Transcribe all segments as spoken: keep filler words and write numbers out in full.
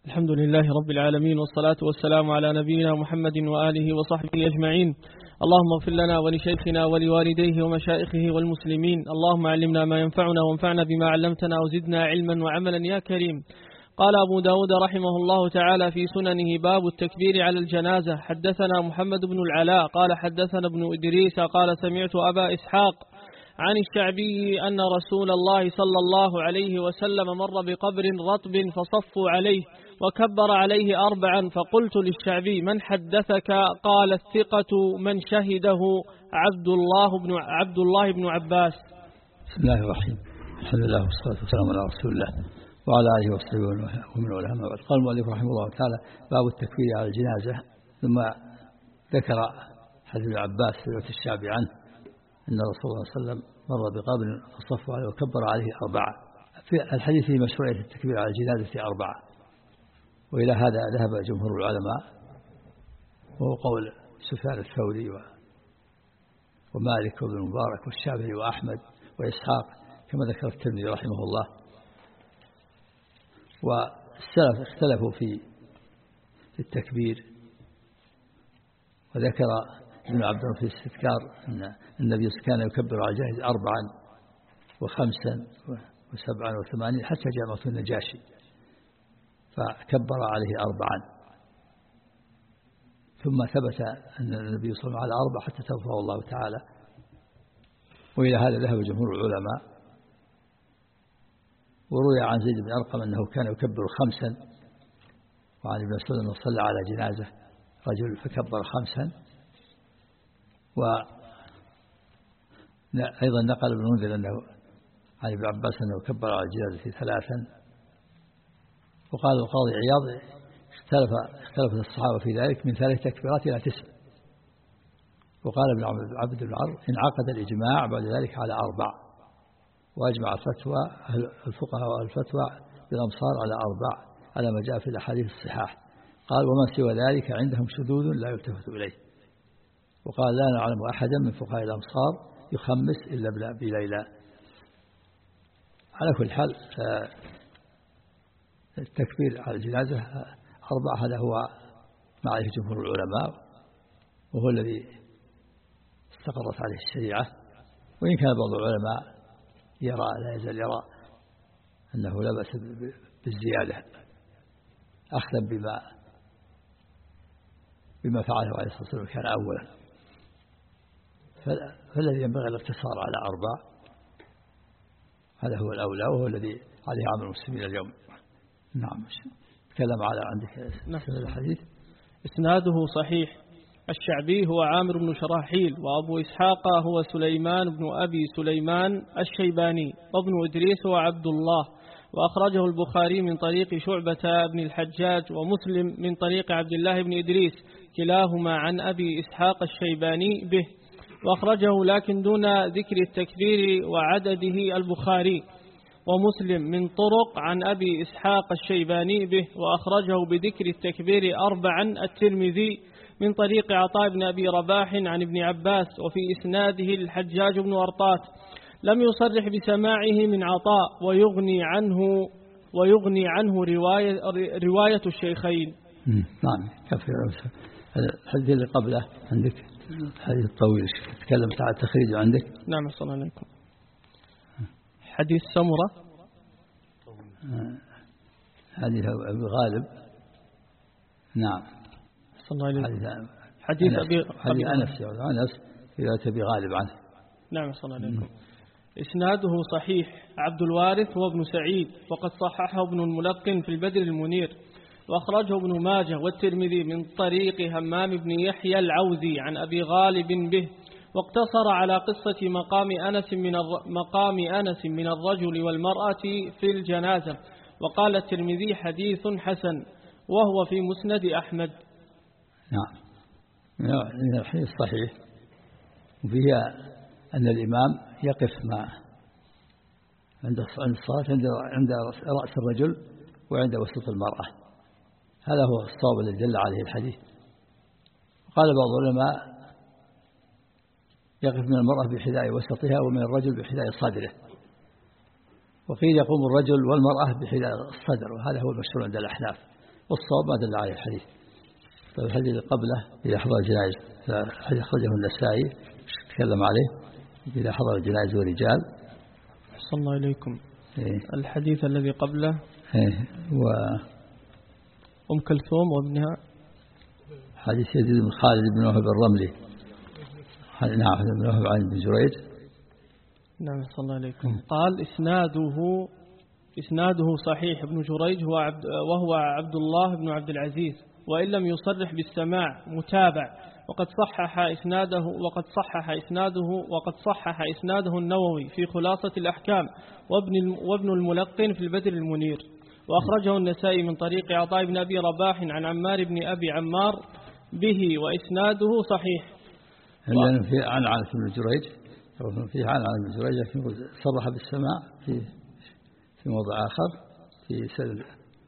الحمد لله رب العالمين، والصلاة والسلام على نبينا محمد وآله وصحبه أجمعين. اللهم اغفر لنا ولشيخنا ولوالديه ومشائخه والمسلمين. اللهم علمنا ما ينفعنا وانفعنا بما علمتنا وزدنا علما وعملا يا كريم. قال أبو داود رحمه الله تعالى في سننه: باب التكبير على الجنازة. حدثنا محمد بن العلاء قال حدثنا ابن إدريس قال سمعت أبا إسحاق عن الشعبي أن رسول الله صلى الله عليه وسلم مر بقبر رطب فصفوا عليه وكبر عليه أربعا، فقلت للشعبي: من حدثك؟ قال: الثقة من شهده عبد الله بن عبد الله بن عباس. بسم الله الرحمن الرحيم. الحمد لله والصلاة والسلام على رسول الله وعلى آله وصحبه ومن والاه. أما بعد، قال المؤلف رحمه الله تعالى: باب التكبير على الجنازة. ثم ذكر حديث ابن عباس رواية الشعبي عنه أن رسول الله صلى الله عليه وسلم مر بقبر فصفوا عليه وكبر عليه أربعة. في الحديث في مشروعية التكبير على الجنازة أربعة، وإلى هذا ذهب جمهور العلماء، وهو قول سفيان الثوري ومالك وابن المبارك والشافعي وأحمد وإسحاق كما ذكر الترمذي رحمه الله. والسلف اختلفوا في التكبير، وذكر ابن عبد في الاستذكار أن النبي كان يكبر على الجنازة أربعا وخمسا وسبعا وثمانين حتى جاء موت النجاشي فكبر عليه أربعا، ثم ثبت أن النبي صلى الله عليه وسلم على أربع حتى توفاه الله تعالى. وإلى هذا ذهب جمهور العلماء. وروي عن زيد بن أرقم أنه كان يكبر خمسا، وعن ابن مسعود أنه صلى على جنازة رجل فكبر خمسا. وأيضا نقل ابن منذر أنه عن ابن عباس أنه كبر على الجنازة ثلاثا. وقال القاضي عياض: اختلف اختلفت الصحابة في ذلك من ثلاث تكبيرات إلى تسع. وقال ابن عبد العر: انعقد الإجماع بعد ذلك على أربع، وأجمع الفتوى الفقهاء والفتوى بالأمصار على أربع على ما جاء في الأحاديث الصحاح. قال: وما سوى ذلك عندهم شذوذ لا يلتفت إليه. وقال: لا نعلم أحدا من فقهاء الأمصار يخمس إلا بليلى. على كل حال التكبير على الجنازة أربعة، هذا هو ما عليه جمهور العلماء، وهو الذي استقرت عليه الشريعة. وإن كان بعض العلماء يرى لا يزال يرى أنه لا بأس بالزيادة أخذا بما بما فعله عليه الصلاة والسلام كان أولا. فالذي ينبغي الاقتصار على أربع، هذا هو الأولى، وهو الذي عليه عمل المسلمين اليوم. نعم. تكلم على عندك نفس الحديث. إسناده صحيح. الشعبي هو عامر بن شراحيل، وأبو إسحاق هو سليمان بن أبي سليمان الشيباني، وابن إدريس هو عبد الله. وأخرجه البخاري من طريق شعبة بن الحجاج، ومسلم من طريق عبد الله بن إدريس، كلاهما عن أبي إسحاق الشيباني به. وأخرجه لكن دون ذكر التكبير وعدده البخاري. ومسلم من طرق عن أبي إسحاق الشيباني به، وأخرجه بذكر التكبير أربعا الترمذي من طريق عطاء بن أبي رباح عن ابن عباس، وفي إسناده الحجاج بن أرطات. لم يصرح بسماعه من عطاء، ويغني عنه ويغني عنه رواية, رواية الشيخين. نعم. كفي الحديث اللي قبله عندك الحديث الطويل تكلمت على التخريج عندك. نعم. صلى الله عليكم. حديث سمرة، حديث أبي غالب. نعم. صلى الله عليه وسلم. حديث أبي حديث أنس أنس رواية أبي غالب عنه. نعم. صلى الله عليه وسلم. إسناده صحيح. عبد الوارث وابن سعيد، وقد صححه ابن الملقن في البدر المنير. وأخرجه ابن ماجه والترمذي من طريق همام بن يحيى العوذي عن أبي غالب به، واقتصر على قصة مقام أنس من مقام أنس من الرجل والمرأة في الجنازة. وقال الترمذي: حديث حسن، وهو في مسند أحمد. نعم. من الحديث الصحيح، وفيها أن الإمام يقف مع عند الصلاة عند رأس الرجل وعند وسط المرأة. هذا هو الصواب الذي دل عليه الحديث. قال بعض العلماء: يقف من المرأة بحذاء وسطها، ومن الرجل بحذاء صدره. وقيل يقوم الرجل والمرأة بحذاء الصدر، وهذا هو المشهور عند الأحناف. والصواب ما دل عليه الحديث. فالحديث اللي قبله إذا حضر الجنائز، الحديث أخرجه النسائي تكلم عليه إذا حضر الجنائز ورجال. صلى الله عليكم. إيه. الحديث الذي قبله إيه. و أم كلثوم وابنها، حديث يزيد بن خالد بن وهب الرملي. نعم بن وهب عن بن جريج. نعم صلى الله عليكم. قال إسناده إسناده صحيح. ابن جريج هو عبد وهو عبد الله بن عبد العزيز، وإن لم يصرح بالسماع متابع، وقد صحح إسناده وقد صحح إسناده وقد صحح إسناده النووي في خلاصة الأحكام، وابن وابن الملقن في البدر المنير. وأخرجه النسائي من طريق عطاء بن أبي رباح عن عمار بن أبي عمار به، وإسناده صحيح. لأن في عن عن ابن جريج، في عن عن ابن جريج لكن صرح بالسماع في في موضع آخر في سل.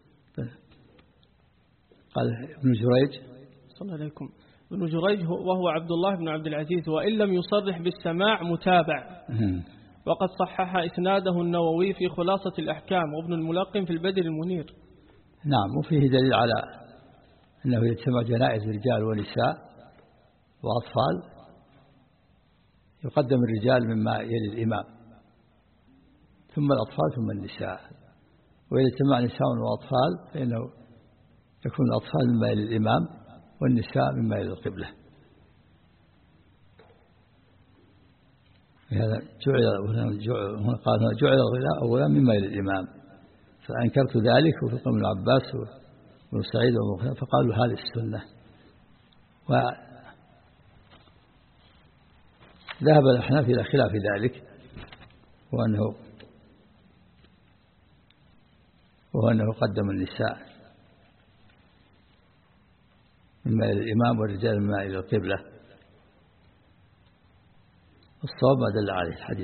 قال ابن جريج صلى الله عليكم. ابن جريج وهو عبد الله بن عبد العزيز، وإن لم يصرح بالسماع متابع، وقد صحح إسناده النووي في خلاصة الأحكام، وابن الملقن في البدر المنير. نعم. وفيه دليل على أنه يجتمع جنائز رجال ونساء وأطفال، يقدم الرجال مما يلي الإمام، ثم الأطفال ثم النساء. وإذا اجتمع نساء وأطفال فإنه يكون الأطفال مما يلي الإمام والنساء مما يلي القبلة. هذا جعل هنا قال جعل الغلاء أولا مما يلي الإمام، فأنكرت ذلك وفق ابن عباس وابن سعيد وابن، فقالوا هذه السنة. وذهب الأحناف إلى خلاف ذلك، وأنه وأنه قدم النساء مما إلى الإمام والرجال مما إلى القبلة. الصواب ما دل عليه الحديث.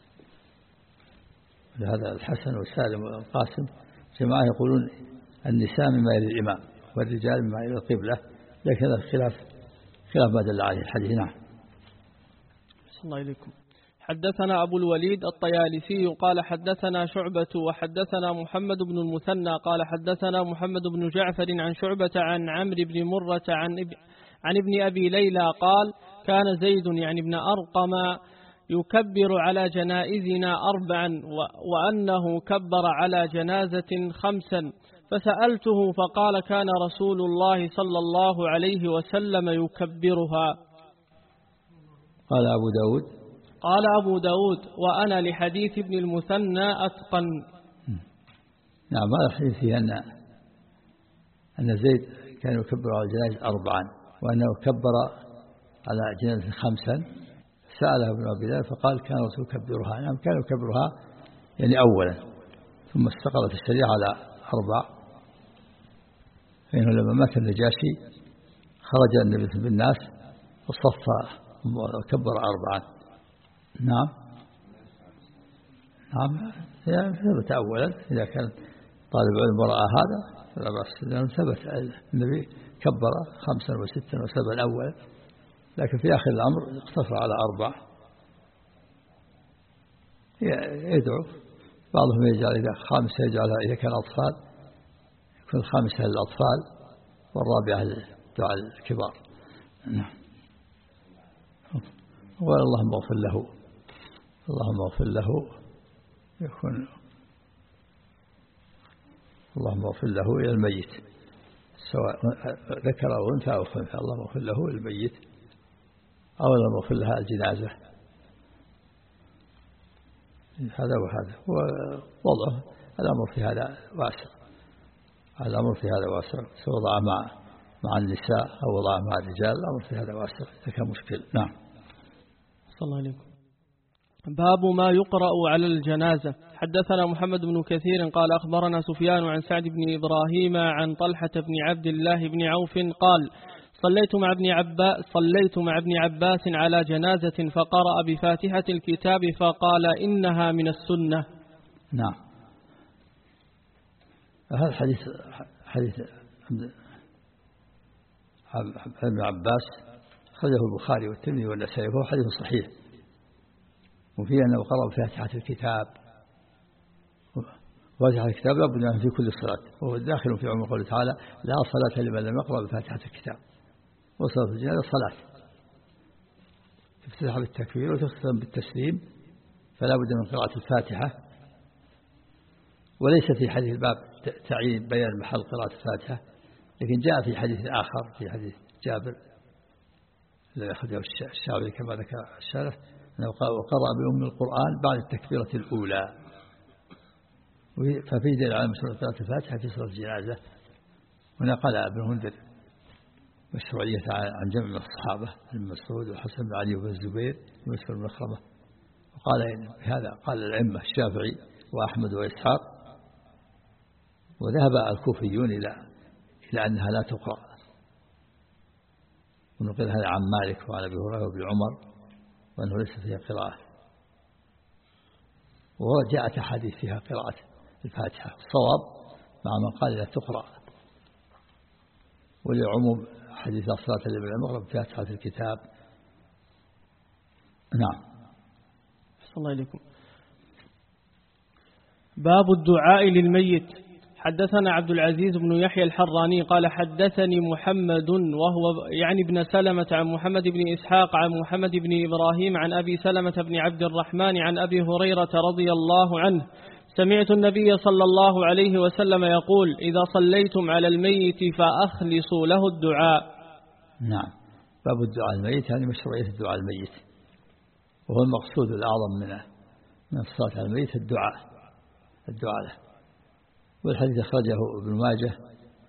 هذا الحسن وسالم والقاسم جماعة يقولون النساء مما إلى الإمام والرجال مما إلى القبلة، لكن هذا خلاف خلاف ما دل عليه الحديث. نعم. صلى الله عليكم. حدثنا أبو الوليد الطيالسي قال حدثنا شعبة وحدثنا محمد بن المثنى قال حدثنا محمد بن جعفر عن شعبة عن عمرو بن مرة عن اب... عن ابن أبي ليلى قال كان زيد يعني ابن أرقم يكبر على جنائزنا أربعا، و... وأنه كبر على جنازة خمسا، فسألته فقال كان رسول الله صلى الله عليه وسلم يكبرها. قال أبو داود قال أبو داود وأنا لحديث ابن المثنى أتقن. نعم. هذا الحديث فيه أن أن زيد كان يكبر على الجنائز أربعا، وأنه كبر على جنازة خمسا. سأله ابن أبي ليلى فقال كان الرسول يكبرها. نعم كان يكبرها يعني أولا، ثم استقرت الشريعة على أربع. فإنه لما مات النجاشي خرج النبي بالناس وصف وكبر أربعا. نعم. نعم ثبت أولا. إذا كان طالب علم ورأى هذا فلا بأس، لأنه ثبت النبي كبر خمسا وستا وسبعا أولا، لكن في آخر الأمر اقتصر على أربع. يدعو بعضهم يجعل إذا خامسة يجعلها إذا كان أطفال يكون الخامسة للأطفال والرابعة للدعاء الكبار. نعم. وقال اللهم اغفر له اللهم اغفر له يكون اللهم اغفر له إلى الميت سواء ذكر أو أنثى أو خنثى، اللهم اغفر له إلى الميت أو اللهم اغفر لها الجنازة. هذا وهذا ووضعه الأمر في هذا واسع، الأمر في هذا واسع، سواء وضع مع مع النساء أو وضع مع الرجال، الأمر في هذا واسع إذا كان مشكل. نعم. صلى الله عليكم. باب ما يقرأ على الجنازة. حدثنا محمد بن كثير قال أخبرنا سفيان عن سعد بن إبراهيم عن طلحة بن عبد الله بن عوف قال صليت مع ابن عباس صليت مع ابن عباس على جنازة فقرأ بفاتحة الكتاب فقال إنها من السنة. نعم. هذا حديث حديث ابن عباس أخرجه البخاري والترمذي والنسائي، وهو حديث صحيح، وفيه أنه قرأ بفاتحة الكتاب فاتحة الكتاب لا بد منها في كل صلاة، وهو داخل في عموم قوله تعالى لا صلاة لمن لم يقرأ بفاتحة الكتاب. وصلاة الجنازة صلاة تفتتح بالتكبير وتختم بالتسليم، فلا بد من قراءة الفاتحة. وليس في حديث الباب تعيين بيان محل قراءة الفاتحة، لكن جاء في حديث آخر في حديث جابر الذي أخرجه الشافعي كما ذكر الشارح أنه قرأ بأم القرآن بعد التكبيرة الأولى، ففي دليل على مشروعية قراءة الفاتحة في صلاة الجنازة. ونقل ابن المنذر مشروعية عن جمع من الصحابة ابن مسعود وحسن بن علي وابن الزبير ومسعود بن مخرمة، وقال بهذا قال الأئمة الشافعي وأحمد وإسحاق. وذهب الكوفيون إلى إلى أنها لا تقرأ، ونقل هذا عن مالك وعن أبي هريرة وابن عمر وأنه ليس فيها قراءة. وجاءت أحاديث فيها قراءة الفاتحة، الصواب مع من قال لا تقرأ، ولعموم حديث الصلاة اللي بالمغرب فاتحة الكتاب. نعم. صلى الله عليكم. باب الدعاء للميت. حدثنا عبد العزيز بن يحيى الحراني قال حدثني محمد وهو يعني ابن سلمة عن محمد بن إسحاق عن محمد بن إبراهيم عن أبي سلمة بن عبد الرحمن عن أبي هريرة رضي الله عنه سمعت النبي صلى الله عليه وسلم يقول إذا صليتم على الميت فأخلصوا له الدعاء. نعم. باب الدعاء الميت يعني مشروعية الدعاء الميت، وهو المقصود الأعظم من من الصلاة على الميت الدعاء الدعاء له. والحديث أخرجه ابن ماجه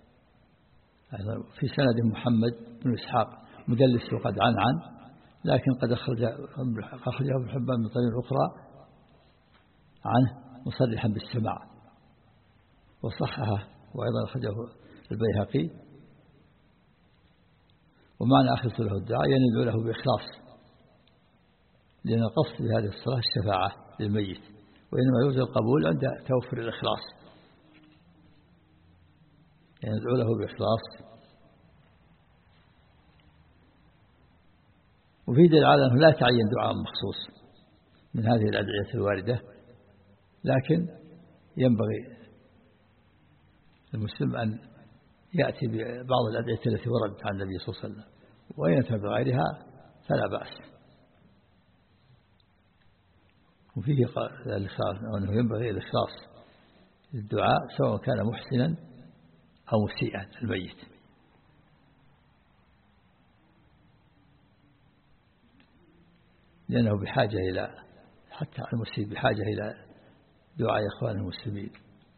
في سند محمد بن إسحاق مدلس وقد عن عن لكن قد أخرجه ابن حبان من طريق أخرى عنه مصرحا بالسماع وصححه، وأيضا أخرجه البيهقي. ومعنى أخلص له الدعاء يعني يدعو له بإخلاص، لأن القصد بهذه الصلاة الشفاعة للميت، وإنما يوجد القبول عند توفر الإخلاص، يعني يدعو له بإخلاص. وفي دليل على أنه لا تعين دعاء مخصوص من هذه الأدعية الواردة، لكن ينبغي المسلم أن يأتي ببعض الأدعية التي وردت عن النبي صلى الله عليه وسلم، وإن يأتي بغيرها فلا بأس. وفيه الإخلاص، أنه ينبغي الإخلاص للدعاء سواء كان محسنا أو مسيئا الميت، لأنه بحاجة إلى حتى المسيء بحاجة إلى دعاء إخوان المسلمين،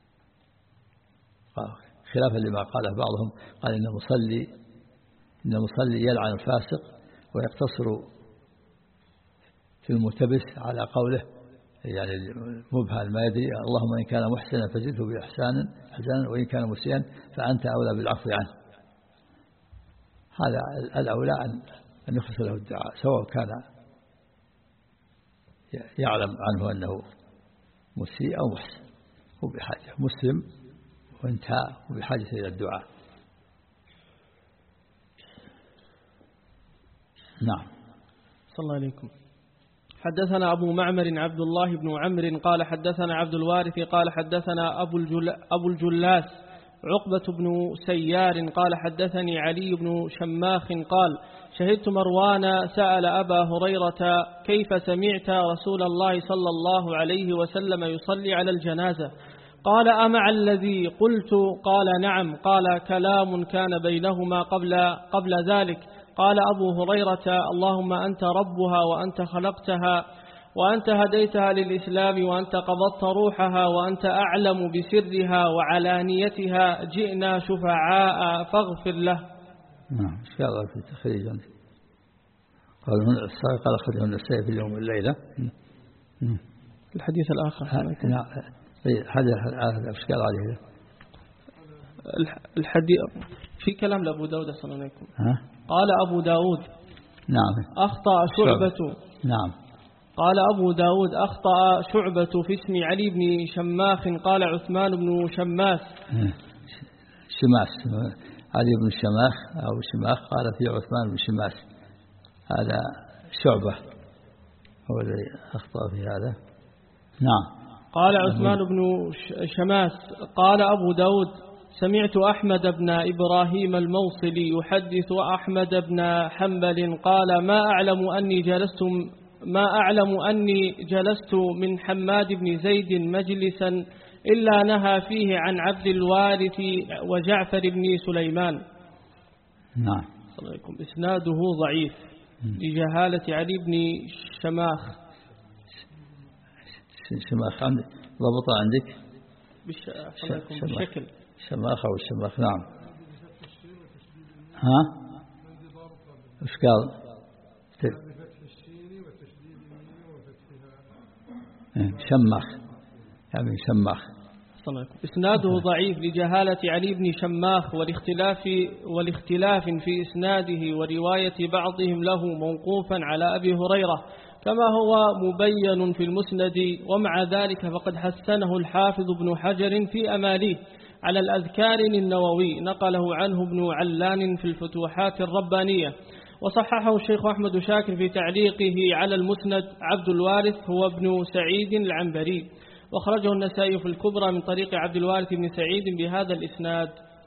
خلافا لما قاله بعضهم قال إن المصلي إن المصلي يلعن الفاسق ويقتصر في الملتبس على قوله يعني مبهل ما يدري اللهم إن كان محسنا فزده بإحسان حسنا وإن كان مسيئا فأنت أولى بالعفو عنه. هذا الأولى أن يخلص له الدعاء سواء كان يعلم عنه أنه مسيء أو محسن، هو بحاجة مسلم وانتهى وبحاجة إلى الدعاء. نعم. صلى الله عليكم. حدثنا أبو معمر عبد الله بن عمرو قال حدثنا عبد الوارث قال حدثنا أبو, الجل أبو الجلاس عقبة بن سيار قال حدثني علي بن شماخ قال شهدت مروان سأل أبا هريرة كيف سمعت رسول الله صلى الله عليه وسلم يصلي على الجنازة؟ قال أمع الذي قلت؟ قال نعم. قال كلام كان بينهما قبل, قبل ذلك. قال أبو هريرة اللهم أنت ربها وأنت خلقتها وأنت هديتها للإسلام وأنت قبضت روحها وأنت أعلم بسرها وعلانيتها جئنا شفعاء فاغفر له. نعم. إن شاء الله في تخريج قال هنا السائق قال أخذه النسائي في اليوم والليلة. الحديث الآخر نعم. هذا هذا إشكال عليه الحديث في كلام لأبو داود صلى الله عليه وسلم. قال أبو داود نعم أخطأ شعبة. نعم. قال أبو داود أخطأ شعبة في اسم علي بن شماخ قال عثمان بن شماس. شماس علي بن شماخ أو شماخ قال في عثمان بن شماس، هذا شعبة هو الذي أخطأ في هذا. نعم. قال عثمان بن شماس قال أبو داود سمعت أحمد بن إبراهيم الموصلي يحدث أحمد بن حنبل قال ما أعلم أني جلست ما أعلم أني جلست من حماد بن زيد مجلسا إلا نهى فيه عن عبد الوارث وجعفر بن سليمان. نعم. إسناده ضعيف لجهالة علي بن شماخ. شماخ عندك ضبط عندك بالشكل شماخ أو الشماخ. نعم. ها وش قال؟ شماخ يعني شماخ. إسناده ضعيف لجهالة علي بن شماخ والاختلاف والاختلاف في إسناده ورواية بعضهم له موقوفا على أبي هريرة كما هو مبين في المسند. ومع ذلك فقد حسنه الحافظ ابن حجر في أماليه على الأذكار النووي نقله عنه ابن علان في الفتوحات الربانية. وصححه الشيخ أحمد شاكر في تعليقه على المسند. عبد الوارث هو ابن سعيد العنبري واخرجه النسائي في الكبرى من طريق عبد الوارث بن سعيد بهذا الإسناد.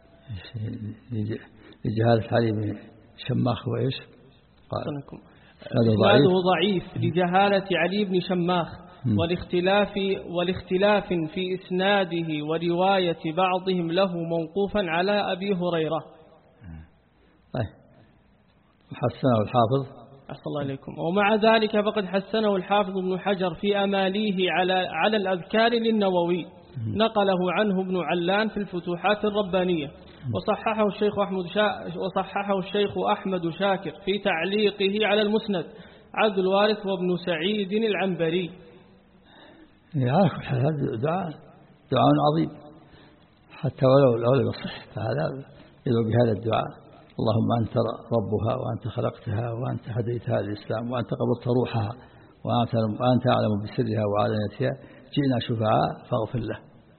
لجهالة علي بن شماخ وإيش قال إسناده ضعيف لجهالة علي بن شماخ والاختلاف والاختلاف في إسناده ورواية بعضهم له موقوفا على أبي هريرة. طيب حسنه الحافظ أحسن الله عليكم. ومع ذلك فقد حسنه الحافظ ابن حجر في أماليه على على الأذكار للنووي نقله عنه ابن علان في الفتوحات الربانية. وصححه الشيخ أحمد شا وصححه الشيخ أحمد شاكر في تعليقه على المسند. عبد الوارث وابن سعيد العنبري. يعرف هذا دعاء دعاء عظيم حتى ولو لو يصح فهذا يدعو بهذا الدعاء اللهم أنت ربها وأنت خلقتها وأنت هديتها للإسلام وأنت قبضت روحها وأنت أعلم بسرها وعلانيتها جئنا شفعاء فاغفر له.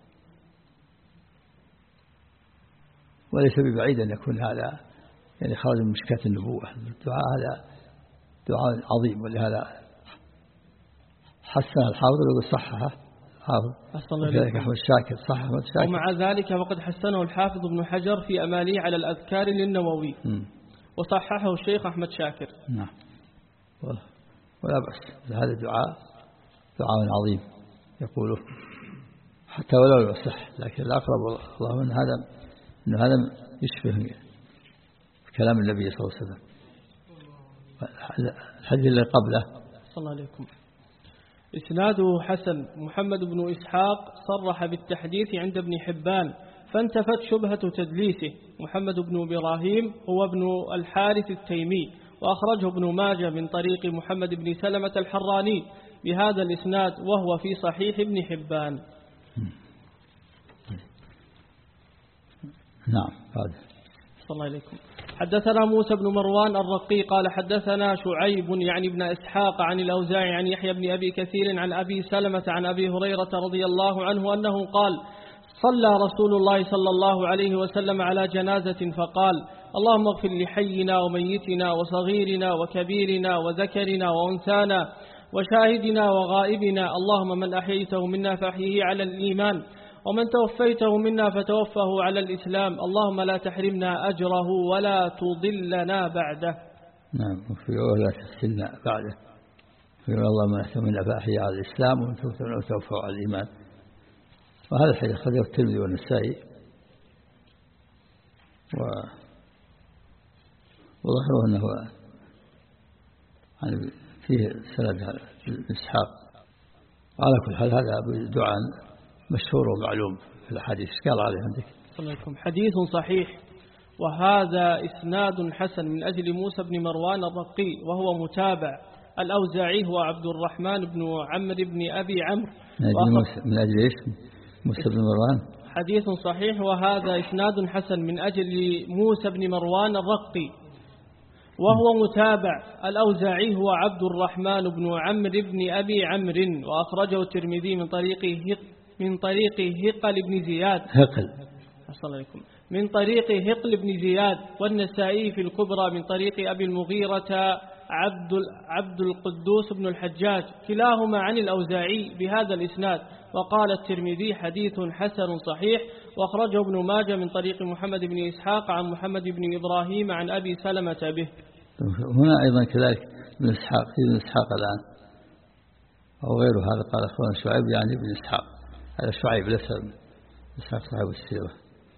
وليس ببعيد أن يكون هذا يعني خارج من مشكاة النبوة. الدعاء هذا دعاء عظيم ولهذا حسن الحافظ ويقول صححه حافظ وكذلك أحمد شاكر صح أحمد شاكر. ومع ذلك وقد حسنه الحافظ ابن حجر في أماليه على الأذكار للنووي م. وصححه الشيخ أحمد شاكر. نعم ولا بأس هذا الدعاء دعاء عظيم يقوله حتى ولو يصح لكن الأقرب اللهم أن هذا أن هذا يشبه كلام النبي صلى الله عليه وسلم. الحديث اللي قبله صلى الله عليكم إسناده حسن. محمد بن إسحاق صرح بالتحديث عند ابن حبان فانتفت شبهة تدليسه. محمد بن إبراهيم هو ابن الحارث التيمي وأخرجه ابن ماجه من طريق محمد بن سلمة الحراني بهذا الإسناد وهو في صحيح ابن حبان. نعم هذا. صلى الله عليكم. حدثنا موسى بن مروان الرقي قال حدثنا شعيب يعني ابن إسحاق عن الأوزاعي عن يحيى بن أبي كثير عن أبي سلمة عن أبي هريرة رضي الله عنه أنه قال صلى رسول الله صلى الله عليه وسلم على جنازة فقال اللهم اغفر لحينا وميتنا وصغيرنا وكبيرنا وذكرنا وأنثانا وشاهدنا وغائبنا اللهم من أحييته منا فأحيه على الإيمان ومن توفيته منا فتوفه على الإسلام اللهم لا تحرمنا أجره ولا تضلنا بعده. نعم ولا تفتنا بعده. اللهم من أحييته منا فأحيه على الإسلام ومن توفه على الإيمان. وهذا الحديث أخرجه الترمذي والنسائي و وظهره أنه يعني فيه سند إسحاق. على كل حال هذا دعاء مشهور ومعلوم في الحديث. قال عليه عندك حديث صحيح وهذا إسناد حسن من أجل موسى بن مروان الرقي وهو متابع. الأوزاعي هو عبد الرحمن بن عمرو بن أبي عمرو من أجل إيش موسى بن مروان. حديث صحيح وهذا إسناد حسن من أجل موسى بن مروان الرقي وهو متابع. الأوزاعي هو عبد الرحمن بن عمرو بن أبي عمرو وأخرجه الترمذي من طريق من طريق هقل بن زياد هقل عليكم من طريق هقل بن زياد والنسائي في الكبرى من طريق أبي المغيرة عبد عبد القدوس بن الحجاج كلاهما عن الأوزاعي بهذا الإسناد. وقال الترمذي حديث حسن صحيح. وأخرجه ابن ماجه من طريق محمد بن إسحاق عن محمد بن إبراهيم عن أبي سلمة به. هنا أيضا كذلك ابن إسحاق ابن إسحاق الآن أو غيره هذا قال أخونا شعيب يعني ابن إسحاق، هذا شعيب ليس إسحاق صاحب السيرة.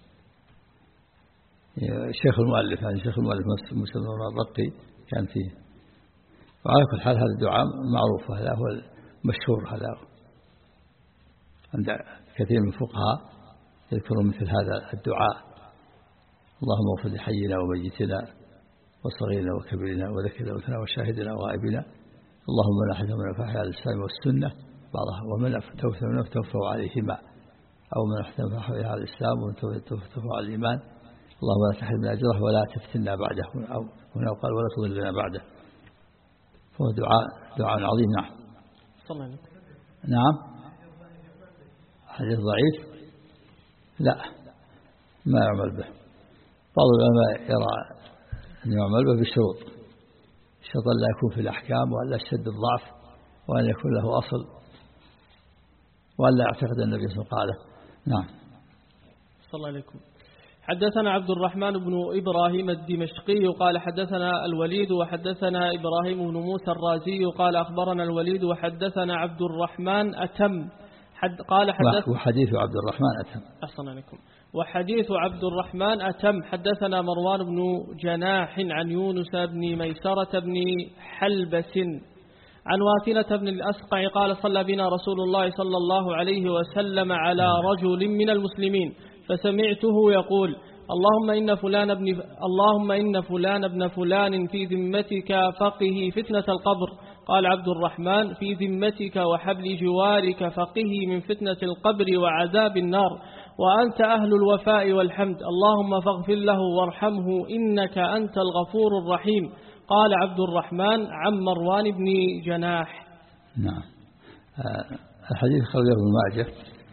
شيخ المؤلف يعني شيخ المؤلف مسلم الرقي كان فيه. وعلى كل حال هذا الدعاء معروف، هذا هو المشهور، هذا عند كثير من الفقهاء يذكرون مثل هذا الدعاء: اللهم اغفر لحينا وميتنا وصغيرنا وكبيرنا وذكرنا وأنثانا وشاهدنا وغائبنا، اللهم لا حد من فاحها على الإسلام والسنة بعضها، ومن توفوا عليهما، أو من فاحها على الإسلام ومن توفوا على الإيمان، اللهم لا تحرمنا أجره ولا تفتنا بعده، أو هنا قال ولا تضلنا بعده. فهو دعاء دعاء عظيم. نعم. صلى الله. نعم. حديث ضعيف لا ما يعمل به. بعض العلماء يرى أن يعمل به بشروط، شرط لا يكون في الأحكام، وأن لا يشتد الضعف، وأن يكون له أصل، وأن لا يعتقد النبي صلى الله عليه وسلم قاله. نعم. صلى الله عليكم. حدثنا عبد الرحمن بن إبراهيم الدمشقي قال حدثنا الوليد وحدثنا إبراهيم بن موسى الرازي قال أخبرنا الوليد وحدثنا عبد الرحمن أتم حد قال حدث وحديث عبد الرحمن أتم. أحسن عليكم. وحديث عبد الرحمن أتم حدثنا مروان بن جناح عن يونس بن ميسرة بن حلبس عن واثلة بن الأسقع قال صلى بنا رسول الله صلى الله عليه وسلم على رجل من المسلمين فسمعته يقول اللهم إن فلان ابن اللهم إن فلان ابن فلان في ذمتك فقه فتنة القبر. قال عبد الرحمن في ذمتك وحبل جوارك فقه من فتنة القبر وعذاب النار، وأنت أهل الوفاء والحمد، اللهم فاغفر له وارحمه إنك أنت الغفور الرحيم. قال عبد الرحمن عن مروان بن جناح. نعم. الحديث خرجه ابن ماجه،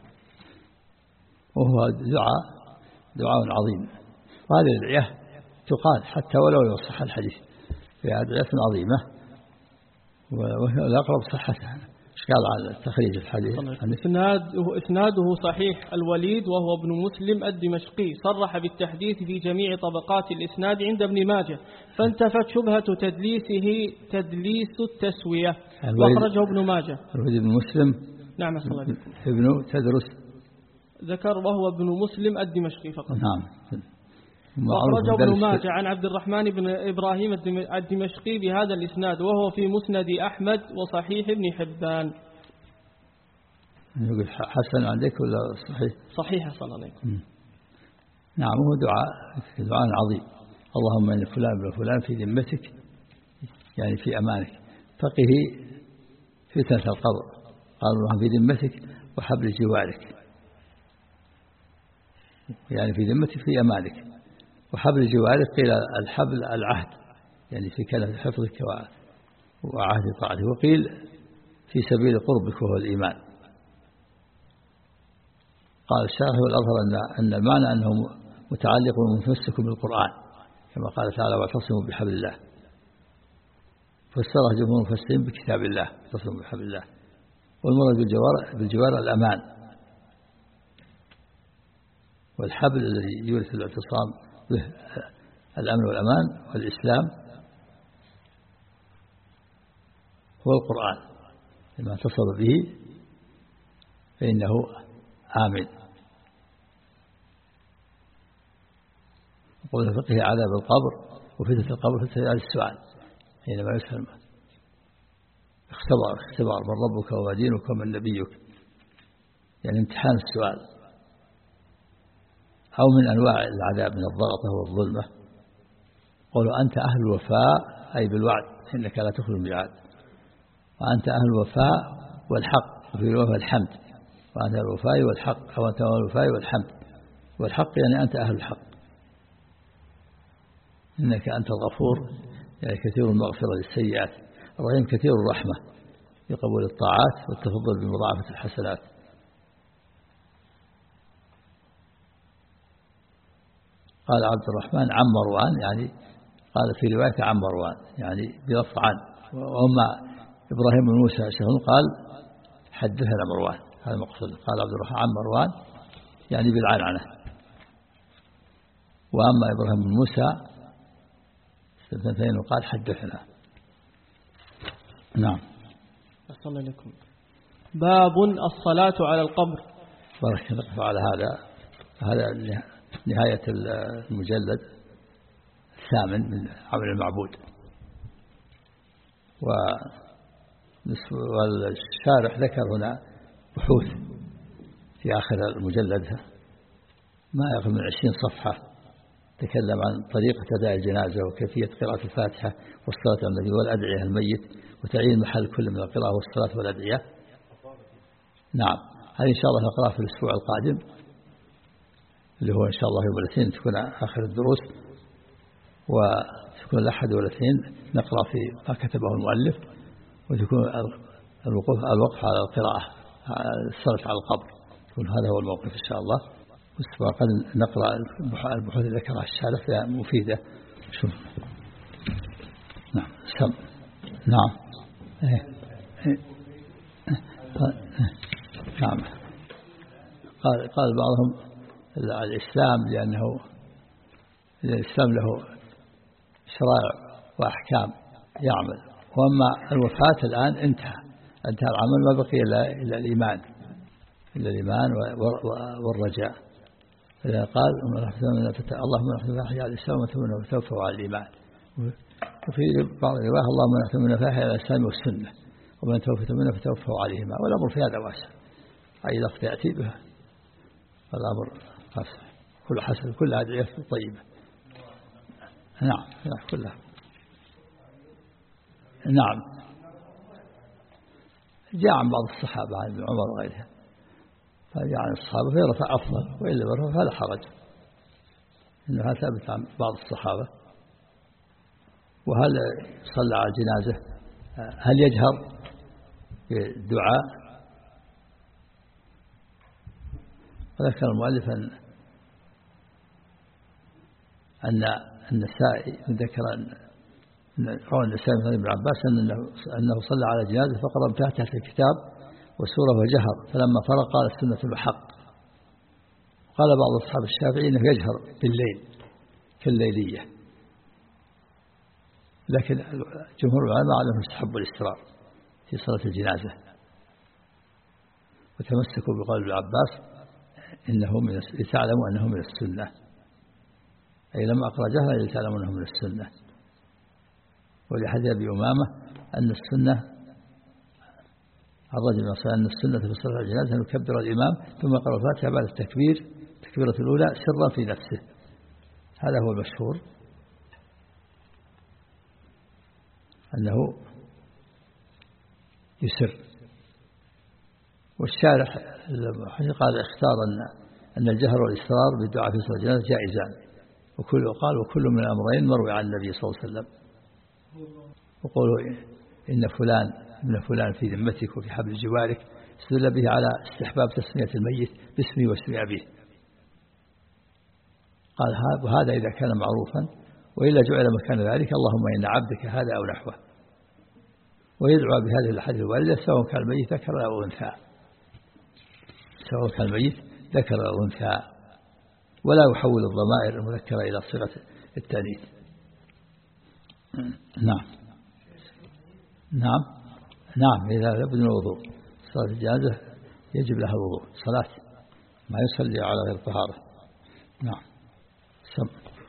وهو دعاء دعاء عظيم، وهذه الأدعية تقال حتى ولو لم يصح الحديث، فيها أدعية عظيمة والأقرب صحتها. إشكال على تخريج الحديث. إسناده صحيح. الوليد وهو ابن مسلم الدمشقي صرح بالتحديث في جميع طبقات الإسناد عند ابن ماجه، فانتفت شبهة تدليسه تدليس التسوية، وأخرجه ابن ماجه. الوليد بن مسلم. نعم. صلى الله عليه وسلم. ابن تدرس ذكر وهو ابن مسلم الدمشقي فقط. نعم. وأخرجه ابن ماجه عن عبد الرحمن بن إبراهيم الدمشقي بهذا الإسناد، وهو في مسند أحمد وصحيح ابن حبان. يقول حسن عندك ولا صحيح؟ صحيح. صلى الله عليه وسلم. نعم. هو دعاء دعاء عظيم. اللهم إن فلان بن فلان في ذمتك، يعني في أمانك، فقه فتنة القبر، قال اللهم في ذمتك وحبل جوارك، يعني في ذمتك في أمانك، وحبل جوارك قيل الحبل العهد، يعني في كلمة حفظك وعهد طاعتك، وقيل في سبيل قربك وهو الإيمان. قال الشارح والأظهر أن أن المعنى أنه متعلق ومتمسك بالقرآن، كما قال تعالى واعتصموا بحبل الله، فسره جمهور المفسرين بكتاب الله اعتصموا بحبل الله، والمراد بالجوار بالجوار الأمان، والحبل الذي يورث الاعتصام به الأمن والأمان والإسلام هو القرآن، لما اتصل به فإنه آمن. وقول الفقه عذاب القبر وفتنة القبر فتنة السؤال، حينما يسأل اختبر اختبر من ربك وما دينك ومن نبيك، يعني امتحان السؤال، أو من أنواع العذاب من الضغطة والظلمة. قولوا أنت أهل الوفاء أي بالوعد، إنك لا تخلف الميعاد، وأنت أهل الوفاء والحق، وفي الوفاء الحمد، وأنت أهل الوفاء والحق، أو أنت أهل الوفاء والحمد، والحق يعني أنت أهل الحق، إنك أنت الغفور يعني كثير المغفرة للسيئات، الرحيم كثير الرحمة بقبول الطاعات والتفضل بمضاعفة الحسنات. قال عبد الرحمن عن مروان يعني قال في رواية عن مروان يعني بلفظ عن. وأما إبراهيم بن موسى قال حدثنا مروان، هذا مقصود. قال عبد الرحمن عن مروان يعني بالعنعنة. وأما إبراهيم بن موسى اثنتين وقال حدثنا. نعم. أصلي لكم. باب الصلاة على القبر. بارك الله على هذا. هذا نهاية المجلد الثامن من عمل المعبود. والشارح ذكر هنا بحوث في آخر المجلد ما يقل من عشرين صفحة، تكلم عن طريقة أداء الجنازة وكيفية قراءة الفاتحة والصلاة على النبي والأدعية الميت وتعيين محل كل من القراءة والصلاة والأدعية. نعم، هذه إن شاء الله نقرأ في الأسبوع القادم اللي هو إن شاء الله يوم الاثنين تكون آخر الدروس، وتكون الأحد والاثنين نقرأ في ما كتبه المؤلف، وتكون الوقوف الوقف على القراءة الصلاة على القبر، يكون هذا هو الموقف إن شاء الله. وقد نقرأ البحوث اللي ذكرها الشارح فيها مفيدة. شوف. نعم سم. نعم. إيه. إيه. نعم. قال قال بعضهم الإسلام لأنه الإسلام له شرائع وأحكام يعمل، وأما الوفاة الآن انتهى انتهى العمل، ما بقي إلا الإيمان إلا الإيمان والرجاء. قال اللهم نحن من على الإسلام وتوفوا على الإيمان. وفي بعض الروايات اللهم نحن من على الإسلام والسنة ومن توفت منا فتوفوا عليهما. والأمر في هذا واسع، أي لفظ يأتي بها الأمر واسع، كل حسن كل أدعية طيبة. نعم كلها. نعم جاء عن بعض الصحابة عن عمر وغيرها، فجاء عن الصحابة فيرفع أفضل، وإلا برفع فلا حرج، إنها ثابت عن بعض الصحابة. وهل صلى على الجنازة هل يجهر بالدعاء؟ وذكر المؤلف أن أن النسائي ذكر أن روى النسائي من ابن عباس أنه أنه صلى على جنازة فقرأ بفاتحة الكتاب وسورة وجهر، فلما فرغ قال السنة بحق. قال بعض أصحاب الشافعي أنه يجهر بالليل كالليلية، لكن جمهور العلماء على أنه يستحب الاسترار في صلاة الجنازة، وتمسكوا بقول ابن عباس إنه من لتعلموا أنه من السنة، أي لما أقرأ جهرا لتعلموا أنه من السنة. ولحديث أبي أمامة أن السنة الرجل يصلي أن السنة في صلاة الجنازة يكبر الإمام ثم يقرأ الفاتحة بعد التكبير التكبيرة الأولى سرا في نفسه، هذا هو المشهور أنه يسر. والشارح قال اختار أن أن الجهر والإسرار بالدعاء في صلاة الجنازة جائزان، وكل قال وكل من الأمرين مروي عن النبي صلى الله عليه وسلم. وقولوا إن فلان من فلان في ذمتك وفي حبل جوارك استدل به على استحباب تسمية الميت باسمه واسم أبيه. قال وهذا إذا كان معروفا، وإلا جعل مكان ذلك اللهم إن عبدك هذا أو نحوه. ويدعى بهذه الأحاديث الواردة سواء كان الميت ذكر أو أنثى، سواء كان الميت ذكر أو أنثى، ولا يحول الضمائر المذكرة إلى صيغة التأنيث. نعم نعم نعم إذا لابد من الوضوء. صلاة الجنازة يجب لها الوضوء، صلاة ما يصلي على غير طهارة. نعم سم.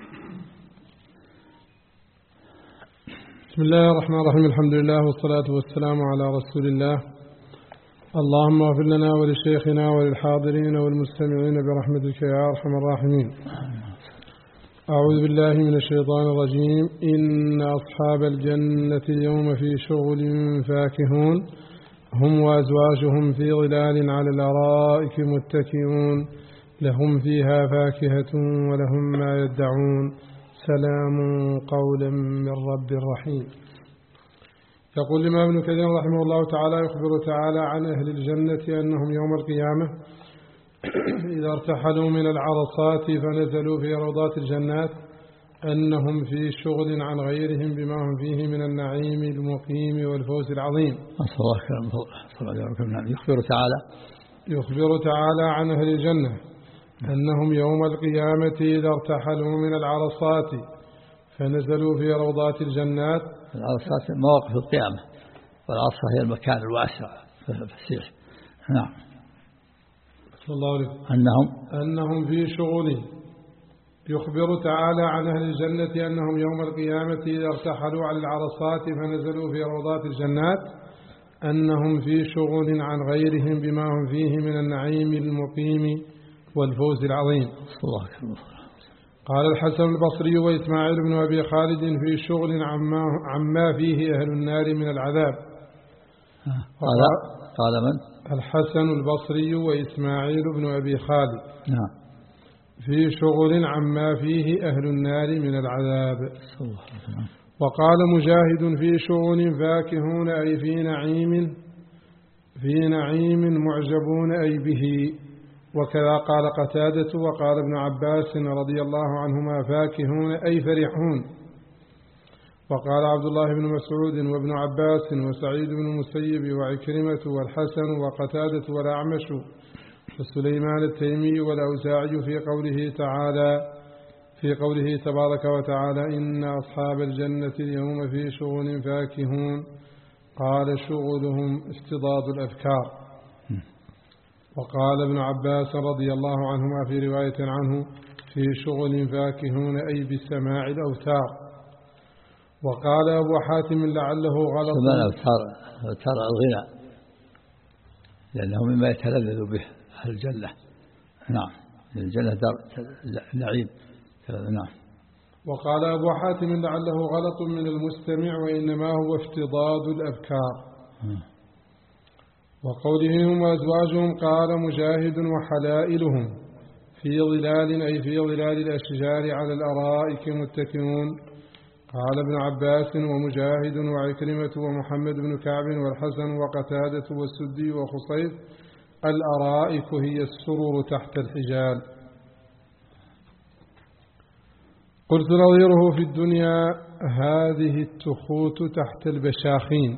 بسم الله الرحمن الرحيم، الحمد لله والصلاة والسلام على رسول الله. اللهم اغفر لنا ولشيخنا وللحاضرين والمستمعين برحمتك يا أرحم الراحمين. أعوذ بالله من الشيطان الرجيم. إن أصحاب الجنة اليوم في شغل فاكهون هم وأزواجهم في ظلال على الأرائك متكئون لهم فيها فاكهة ولهم ما يدعون سلام قولا من رب رحيم. يقول الإمام ابن كثير رحمه الله تعالى يخبر تعالى عن أهل الجنة أنهم يوم القيامة إذا ارتحلوا من العرصات فنزلوا في روضات الجنات أنهم في شغل عن غيرهم بما هم فيه من النعيم المقيم والفوز العظيم. نسأل الله كرم. يخبر تعالى يخبر تعالى عن أهل الجنة أنهم يوم القيامة إذا ارتحلوا من العرصات فنزلوا في روضات الجنات. العرصات مواقف القيامة، والعرصة هي المكان الواسع في السيح. نعم. الله عليه. أنهم أنهم في شغل. يخبر تعالى عن أهل الجنة أنهم يوم القيامة إذا ارتحلوا على العرصات فنزلوا في روضات الجنات أنهم في شغل عن غيرهم بما هم فيه من النعيم المقيم والفوز العظيم. الله. قال الحسن البصري وإسماعيل بن أبي خالد في شغل عما, عما فيه أهل النار من العذاب. قال, قال من؟ الحسن البصري وإسماعيل بن أبي خالد. نعم. في شغل عما فيه أهل النار من العذاب. وقال مجاهد في شغل فاكهون أي في نعيم في نعيم معجبون أي به. وكذا قال قتادة. وقال ابن عباس رضي الله عنهما فاكهون أي فرحون. وقال عبد الله بن مسعود وابن عباس وسعيد بن المسيب وعكرمة والحسن وقتادة والأعمش وسليمان التيمي والأوزاعي في قوله تعالى في قوله تبارك وتعالى إن أصحاب الجنة اليوم في شغل فاكهون. قال شغلهم استضاد الأفكار. وقال ابن عباس رضي الله عنهما في رواية عنه في شغل فاكهون أي بسماع الأوتار. وقال أبو حاتم لعله غلط. سماع الأوتار أوتار الغنى لأنه مما يتلذذ به أهل الجنة. نعم. الجنة دار نعيم. نعم. وقال أبو حاتم لعله غلط من المستمع وإنما هو افتضاد الأبكار. وقولهم هم وأزواجهم قال مجاهد وحلائلهم في ظلال أي في ظلال الأشجار على الأرائك متكئون. قال ابن عباس ومجاهد وعكرمة ومحمد بن كعب والحسن وقتادة والسدي وخصيف الأرائك هي السرور تحت الحجال. قلت نظيره في الدنيا هذه التخوت تحت البشاخين.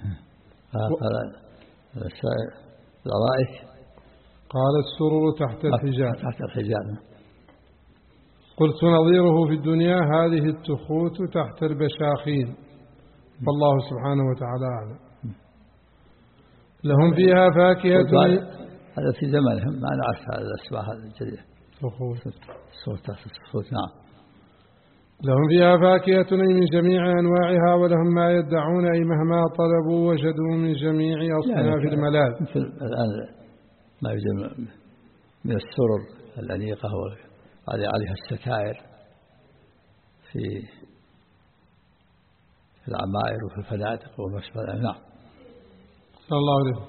الأرائك قال السرور تحت الحجال. تحت الحجال. قلت نظيره في الدنيا هذه التخوت تحت البشاخين. والله سبحانه وتعالى أعلم. لهم فيها فاكهة. هذا في زمانهم ما نعرف هذا الأسماء هذا الجديدة. تخوت. تخوت. نعم. لهم فيها فاكهة من جميع أنواعها ولهم ما يدعون أي مهما طلبوا وجدوا من جميع أصناف الملاذ. مثل الآن ما يوجد من السرر الأنيقة وهذه عليها الستائر في العمائر وفي الفنادق والمشبه. نعم. صلى الله عليه.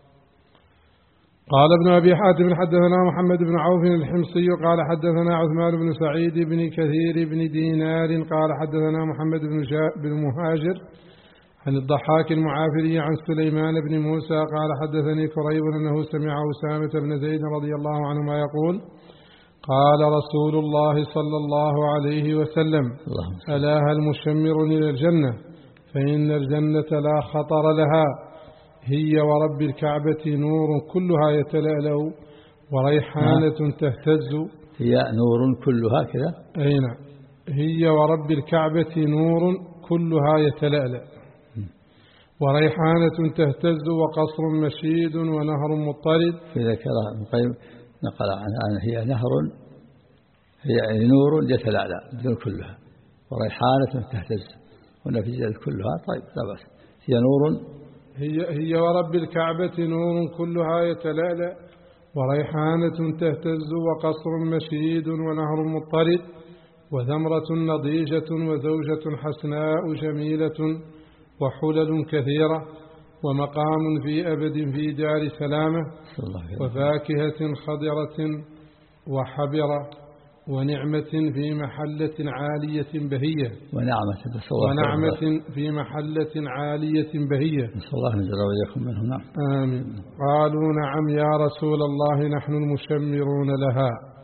قال ابن أبي حاتم حدثنا محمد بن عوف الحمصي قال حدثنا عثمان بن سعيد بن كثير بن دينار قال حدثنا محمد بن, بن مهاجر عن الضحاك المعافري عن سليمان بن موسى قال حدثني كريب أنه سمع أسامة بن زيد رضي الله عنهما يقول قال رسول الله صلى الله عليه وسلم ألا هل مشمر إلى الجنة فإن الجنة لا خطر لها هي ورب الكعبة نور كلها يتلألأ وريحانة تهتز. هي نور كلها كذا. أين هي ورب الكعبة نور كلها يتلألأ وريحانة تهتز وقصر مشيد ونهر مضطرد. في ذكرها مقيم نقل عنها هي نهر هي نور يتلألأ كلها وريحانة تهتز. هنا في ذلك كلها. طيب لا بأس. هي نور هي هي ورب الكعبة نور كلها يتلألأ وريحانة تهتز وقصر مشيد ونهر مضطرد وثمرة نضيجة وزوجة حسناء جميلة وحلل كثيرة ومقام في أبد في دار سلامة وفاكهة خضرة وحبرة ونعمة في محلة عالية بهية ونعمة, ونعمة في محلة عالية بهية. نسأل الله أن يجعل وإياكم منهم. نعم. آمين. قالوا نعم يا رسول الله نحن المشمرون لها.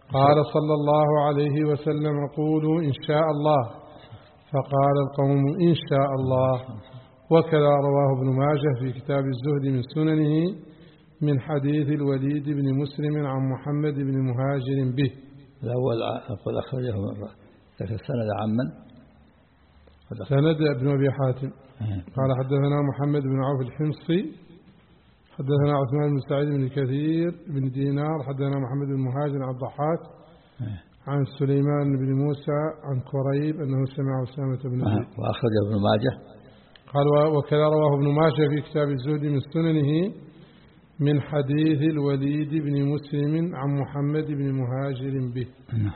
قال صلى الله عليه وسلم قولوا إن شاء الله، فقال القوم إن شاء الله. وكذا رواه ابن ماجه في كتاب الزهد من سننه من حديث الوليد بن مسلم عن محمد بن مهاجر به. الأول أقول أخرجه ذكر السند عن من؟ سند ابن أبي حاتم قال حدثنا محمد بن عوف الحمصي حدثنا عثمان بن سعيد بن كثير بن دينار حدثنا محمد بن مهاجر عن الضحاك عن سليمان بن موسى عن كريب أنه سمع أسامة بن زيد. وأخرجه ابن ماجه قال وكذا رواه ابن ماجه في كتاب الزهد من سننه من حديث الوليد بن مسلم عن محمد بن مهاجر به.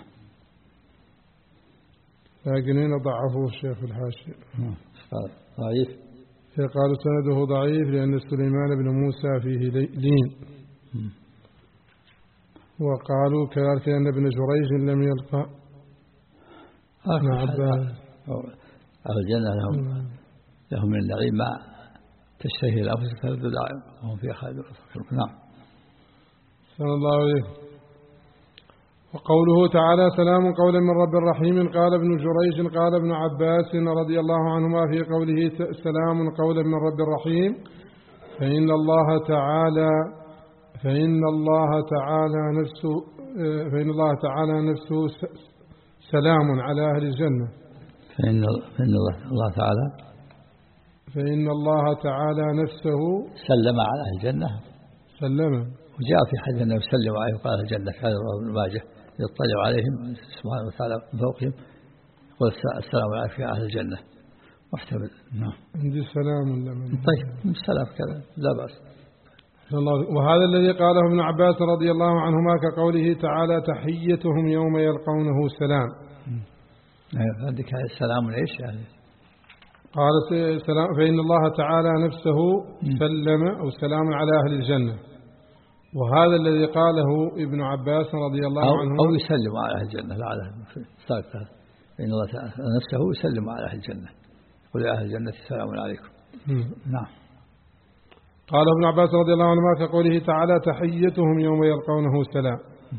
لكن هنا ضعفه الشيخ الحاشي ضعيف، قالوا سنده ضعيف لأن سليمان بن موسى فيه لين. وقالوا كذلك أن ابن جريج لم يلقى ابن عباس. أهل الجنة لهم لهم من النعيم ما تشتهي الأنفس تلذ الأعين وهم فيها خالدون. نعم. صلى الله عليه. وقوله تعالى سلام قولا من رب رحيم. قال ابن جريج قال ابن عباس رضي الله عنهما في قوله سلام قولا من رب رحيم فإن الله تعالى فإن الله تعالى نفسه فإن الله تعالى نفسه سلام على أهل الجنة. فإن فإن الله تعالى فإن الله تعالى نفسه سلم على أهل الجنة. سلم. وجاء في حديث أنه سلم عليه وقال الجنة في هذا ابن ماجه يطلع عليهم سبحانه وتعالى من فوقهم يقول السلام عليكم يا أهل الجنة محتمل. نعم. عندي سلام لمن. طيب السلام كذا لا بأس. وهذا الذي قاله ابن عباس رضي الله عنهما كقوله تعالى تحيتهم يوم يلقونه سلام. عندك السلام ليش يعني؟ قالت سلام فإن الله تعالى نفسه سلم أو سلام على أهل الجنة. وهذا الذي قاله ابن عباس رضي الله عنه أو يسلم على أهل الجنة لا على ساكتها. فإن الله تعالى نفسه يسلم على أهل الجنة قل يا أهل الجنة سلام عليكم. نعم. قال ابن عباس رضي الله عنهما كقوله تعالى تحيتهم يوم يلقونه سلام.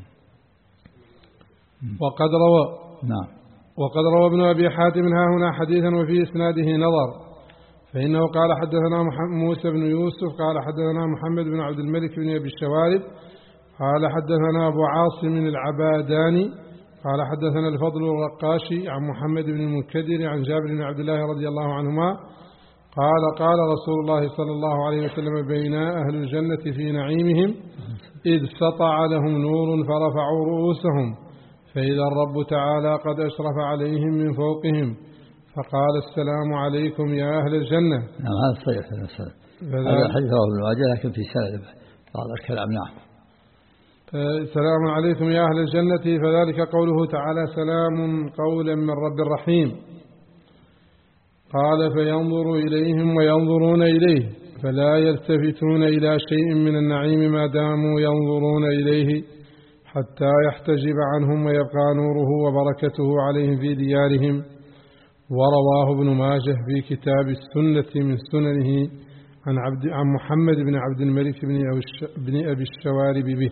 وقد روى نعم وقد روى ابن أبي حاتم ها هنا حديثا وفي إسناده نظر فإنه قال حدثنا موسى بن يوسف قال حدثنا محمد بن عبد الملك بن أبي الشوارب قال حدثنا أبو عاصم العباداني قال حدثنا الفضل الرقاشي عن محمد بن المنكدر عن جابر بن عبد الله رضي الله عنهما قال قال رسول الله صلى الله عليه وسلم بين أهل الجنة في نعيمهم إذ سطع لهم نور فرفعوا رؤوسهم فإذا الرب تعالى قد أشرف عليهم من فوقهم فقال السلام عليكم يا أهل الجنة. نعم هذا صحيح. هذا حديث رواه ابن ماجه لكن في سند بعض الكلام. نعم. سلام عليكم يا أهل الجنة فذلك قوله تعالى سلام قولا من رب رحيم. قال فينظر إليهم وينظرون إليه فلا يلتفتون إلى شيء من النعيم ما داموا ينظرون إليه حتى يحتجب عنهم ويبقى نوره وبركته عليهم في ديارهم. ورواه ابن ماجه في كتاب السنة من سننه عن, عبد عن محمد بن عبد الملك بن أبي الشوارب به.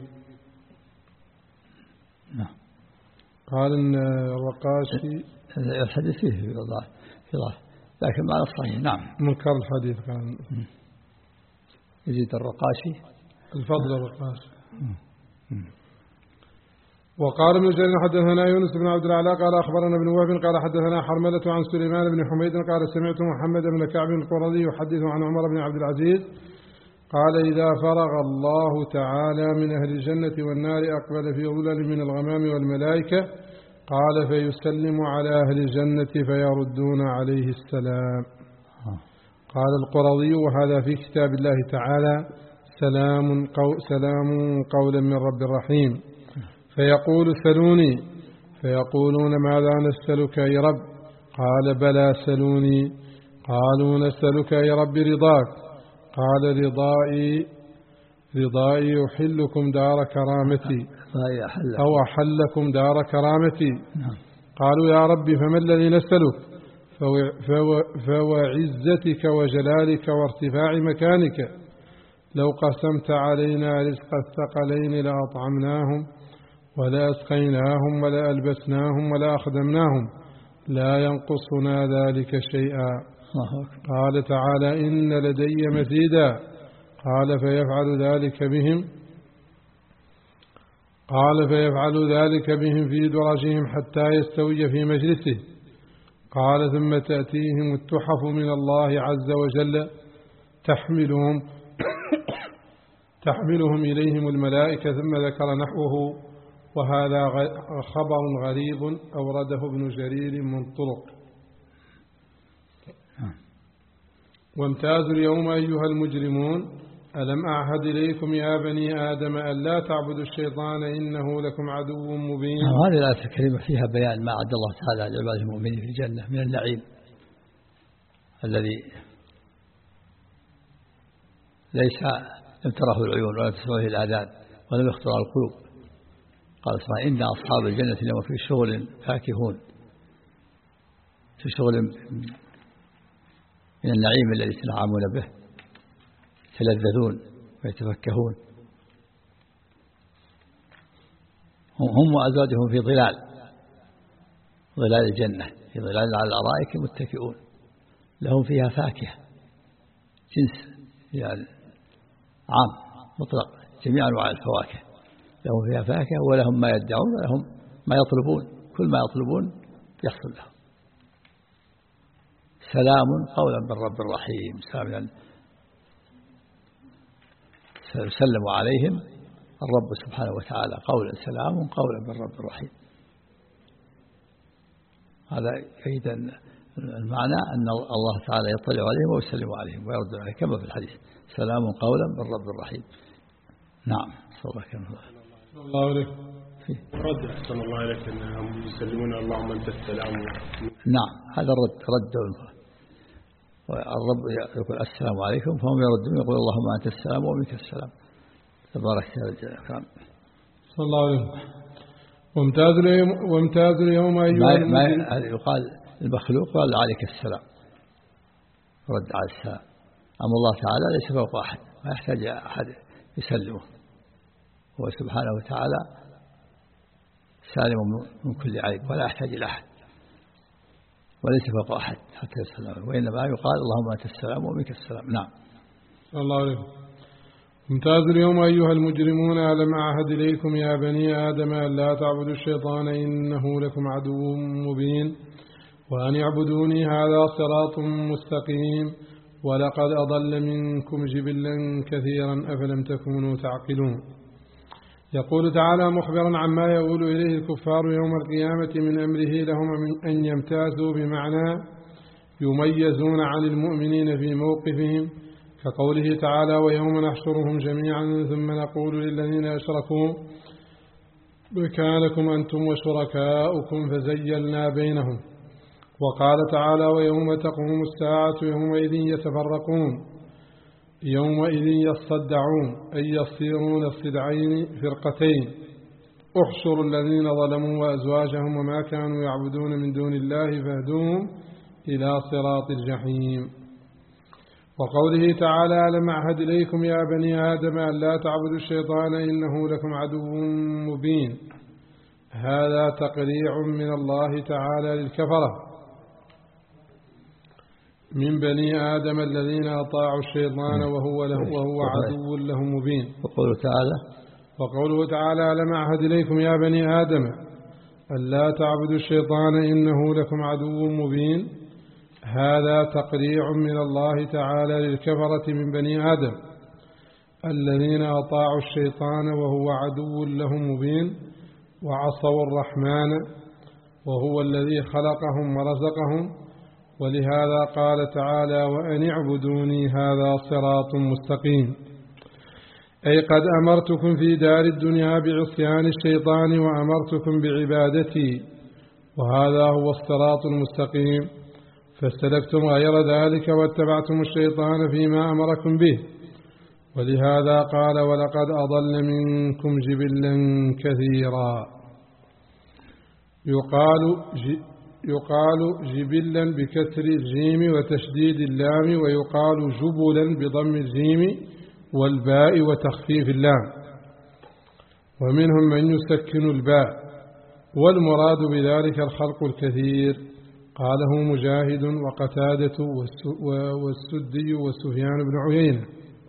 قال إن الرقاشي الحديث فيه في ضعف في ضعف لكن معنى الصحيح. نعم منكر الحديث قال يزيد الرقاشي الفضل الرقاشي. وقال ابن جرير حدثنا يونس بن عبد الأعلى قال أخبرنا ابن وهب قال حدثنا حرملة عن سليمان بن حميد قال سمعت محمد بن كعب القرظي يحدث عن عمر بن عبد العزيز قال إذا فرغ الله تعالى من أهل الجنة والنار أقبل في ظلل من الغمام والملائكة قال فيسلم على أهل الجنة فيردون عليه السلام. قال القرظي وهذا في كتاب الله تعالى سلام, قو سلام قولا من رب رحيم فيقول سلوني فيقولون ماذا نسألك أي رب قال بلى سلوني قالوا نسألك أي رب رضاك قال رضائي رضائي يحلكم دار كرامتي أو أحلكم دار كرامتي. قالوا يا رب فما الذي نسألك فوعزتك وجلالك وارتفاع مكانك لو قسمت علينا رزق الثقلين لأطعمناهم ولا أسقيناهم ولا ألبسناهم ولا أخدمناهم لا ينقصنا ذلك شيئا. قال تعالى إن لدي مزيدا. قال فيفعل ذلك بهم قال فيفعل ذلك بهم في درجهم حتى يستوي في مجلسه. قال ثم تأتيهم التحف من الله عز وجل تحملهم تحملهم إليهم الملائكة. ثم ذكر نحوه، وهذا خبر غريب أورده ابن جرير من طرق. وامتازوا اليوم أيها المجرمون ألم أعهد إليكم يا بني آدم أن لا تعبدوا الشيطان إنه لكم عدو مبين. هذه الآية الكريمة فيها بيان ما أعد الله تعالى لعباده المؤمنين في الجنة من النعيم الذي ليس لم تره العيون ولا تسمعه الآذان ولم يخطر على القلوب. قال سبحانه إن أصحاب الجنة اليوم في شغل فاكهون، في شغل من النعيم الذي يتنعمون به، يتلذذون ويتفكهون. هم وأزواجهم في ظلال ظلال الجنة، في ظلال على الأرائك متكئون، لهم فيها فاكهة جنس يعني عام مطلق جميع أنواع الفواكه، لهم فيها فاكهة ولهم ما يدعون ولهم ما يطلبون، كل ما يطلبون يحصل لهم. سلام قولا من رب الرحيم. سلام سلم عليهم الرب سبحانه وتعالى قولا سلام قولا من رب الرحيم. هذا يفيد المعنى أن الله تعالى يطلع عليهم ويسلم عليهم ويرد عليهم كما في الحديث سلام قولا من رب الرحيم. نعم. صلى الله عليه وسلم. الله عليك رد أحسن الله عليك أنهم يسلمون اللهم أنت السلام. نعم هذا الرد رد والرب يقول السلام عليكم فهم يردون يقول اللهم أنت السلام ومنك السلام تبارك يا صلى الله عليه وسلم. وامتاز اليوم وامتاز اليوم أيها المؤمنون. هذا يقال المخلوق قال عليك السلام رد على السلام. أما الله تعالى ليس فوق أحد ما يحتاج أحد يسلمه، هو سبحانه وتعالى سالم من كل عيب ولا يحتاج إلى أحد وليس فوق أحد حتى يسلم، وإنما يقال اللهم أنت السلام ومنك السلام. نعم. صلى الله عليه وسلم. امتاز اليوم أيها المجرمون ألم أعهد إليكم يا بني آدم أن لا تعبدوا الشيطان إنه لكم عدو مبين وأن يعبدوني هذا صراط مستقيم ولقد أضل منكم جبلا كثيرا أفلم تكونوا تعقلون. يقول تعالى مخبرا عما يقول إليه الكفار يوم القيامة من أمره لهم أن يمتازوا بمعنى يميزون عن المؤمنين في موقفهم، كقوله تعالى ويوم نحشرهم جميعا ثم نقول للذين أشركوا مكانكم أنتم وشركاؤكم فزيلنا بينهم. وقال تعالى ويوم تقوم الساعة يومئذ يتفرقون يومئذ يصدعون أي يصيرون الصدعين فرقتين. احشروا الذين ظلموا وأزواجهم وما كانوا يعبدون من دون الله فاهدوهم إلى صراط الجحيم. وقوله تعالى ألم أعهد إليكم يا بني آدم أن لا تعبدوا الشيطان إنه لكم عدو مبين. هذا تقريع من الله تعالى للكفرة من بني آدم الذين أطاعوا الشيطان وهو, له وهو عدو لهم مبين. وقوله تعالى وقوله تعالى ألم أعهد إليكم يا بني آدم أن لا تعبدوا الشيطان إنه لكم عدو مبين. هذا تقريع من الله تعالى للكفرة من بني آدم الذين أطاعوا الشيطان وهو عدو لهم مبين وعصوا الرحمن وهو الذي خلقهم ورزقهم. ولهذا قال تعالى وأن اعبدوني هذا صراط مستقيم، أي قد أمرتكم في دار الدنيا بعصيان الشيطان وأمرتكم بعبادتي، وهذا هو الصراط المستقيم، فاستلفتم غير ذلك واتبعتم الشيطان فيما أمركم به. ولهذا قال ولقد أضل منكم جبلا كثيرا. يقال يقال جبلا بكسر الجيم وتشديد اللام، ويقال جبلا بضم الجيم والباء وتخفيف اللام. ومنهم من يسكن الباء، والمراد بذلك الخلق الكثير. قاله مجاهد وقتادة والسدي وسفيان بن عيينة.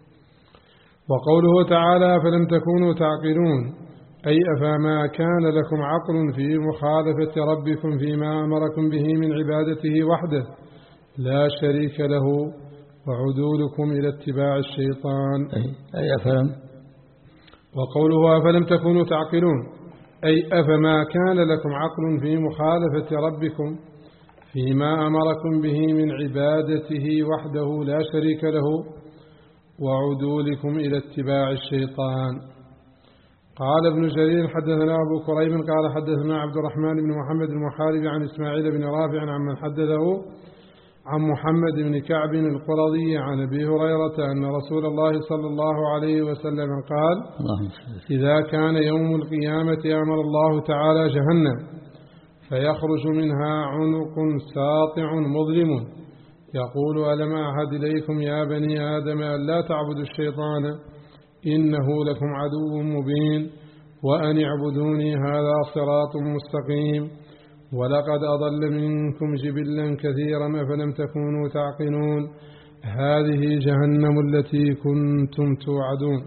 وقوله تعالى فلم تكونوا تعقلون، أي أفما كان لكم عقل في مخالفة ربكم فيما أمركم به من عبادته وحده لا شريك له، وعدولكم إلى اتباع الشيطان. أي أفلم. وقوله أفلم تكونوا تعقلون، أي أفما كان لكم عقل في مخالفة ربكم فيما أمركم به من عبادته وحده لا شريك له، وعدولكم إلى اتباع الشيطان. قال ابن جرير حدثنا أبو كريب قال حدثنا عبد الرحمن بن محمد المحاربي عن إسماعيل بن رافع عمن حدثه عن محمد بن كعب القرظي عن أبي هريرة أن رسول الله صلى الله عليه وسلم قال إذا كان يوم القيامة أمر الله تعالى جهنم فيخرج منها عنق ساطع مظلم يقول ألم أعهد إليكم يا بني آدم أن لا تعبدوا الشيطان إنه لكم عدو مبين وأن اعبدوني هذا صراط مستقيم ولقد أضل منكم جبلا كثيرا فلم تكونوا تعقلون هذه جهنم التي كنتم توعدون.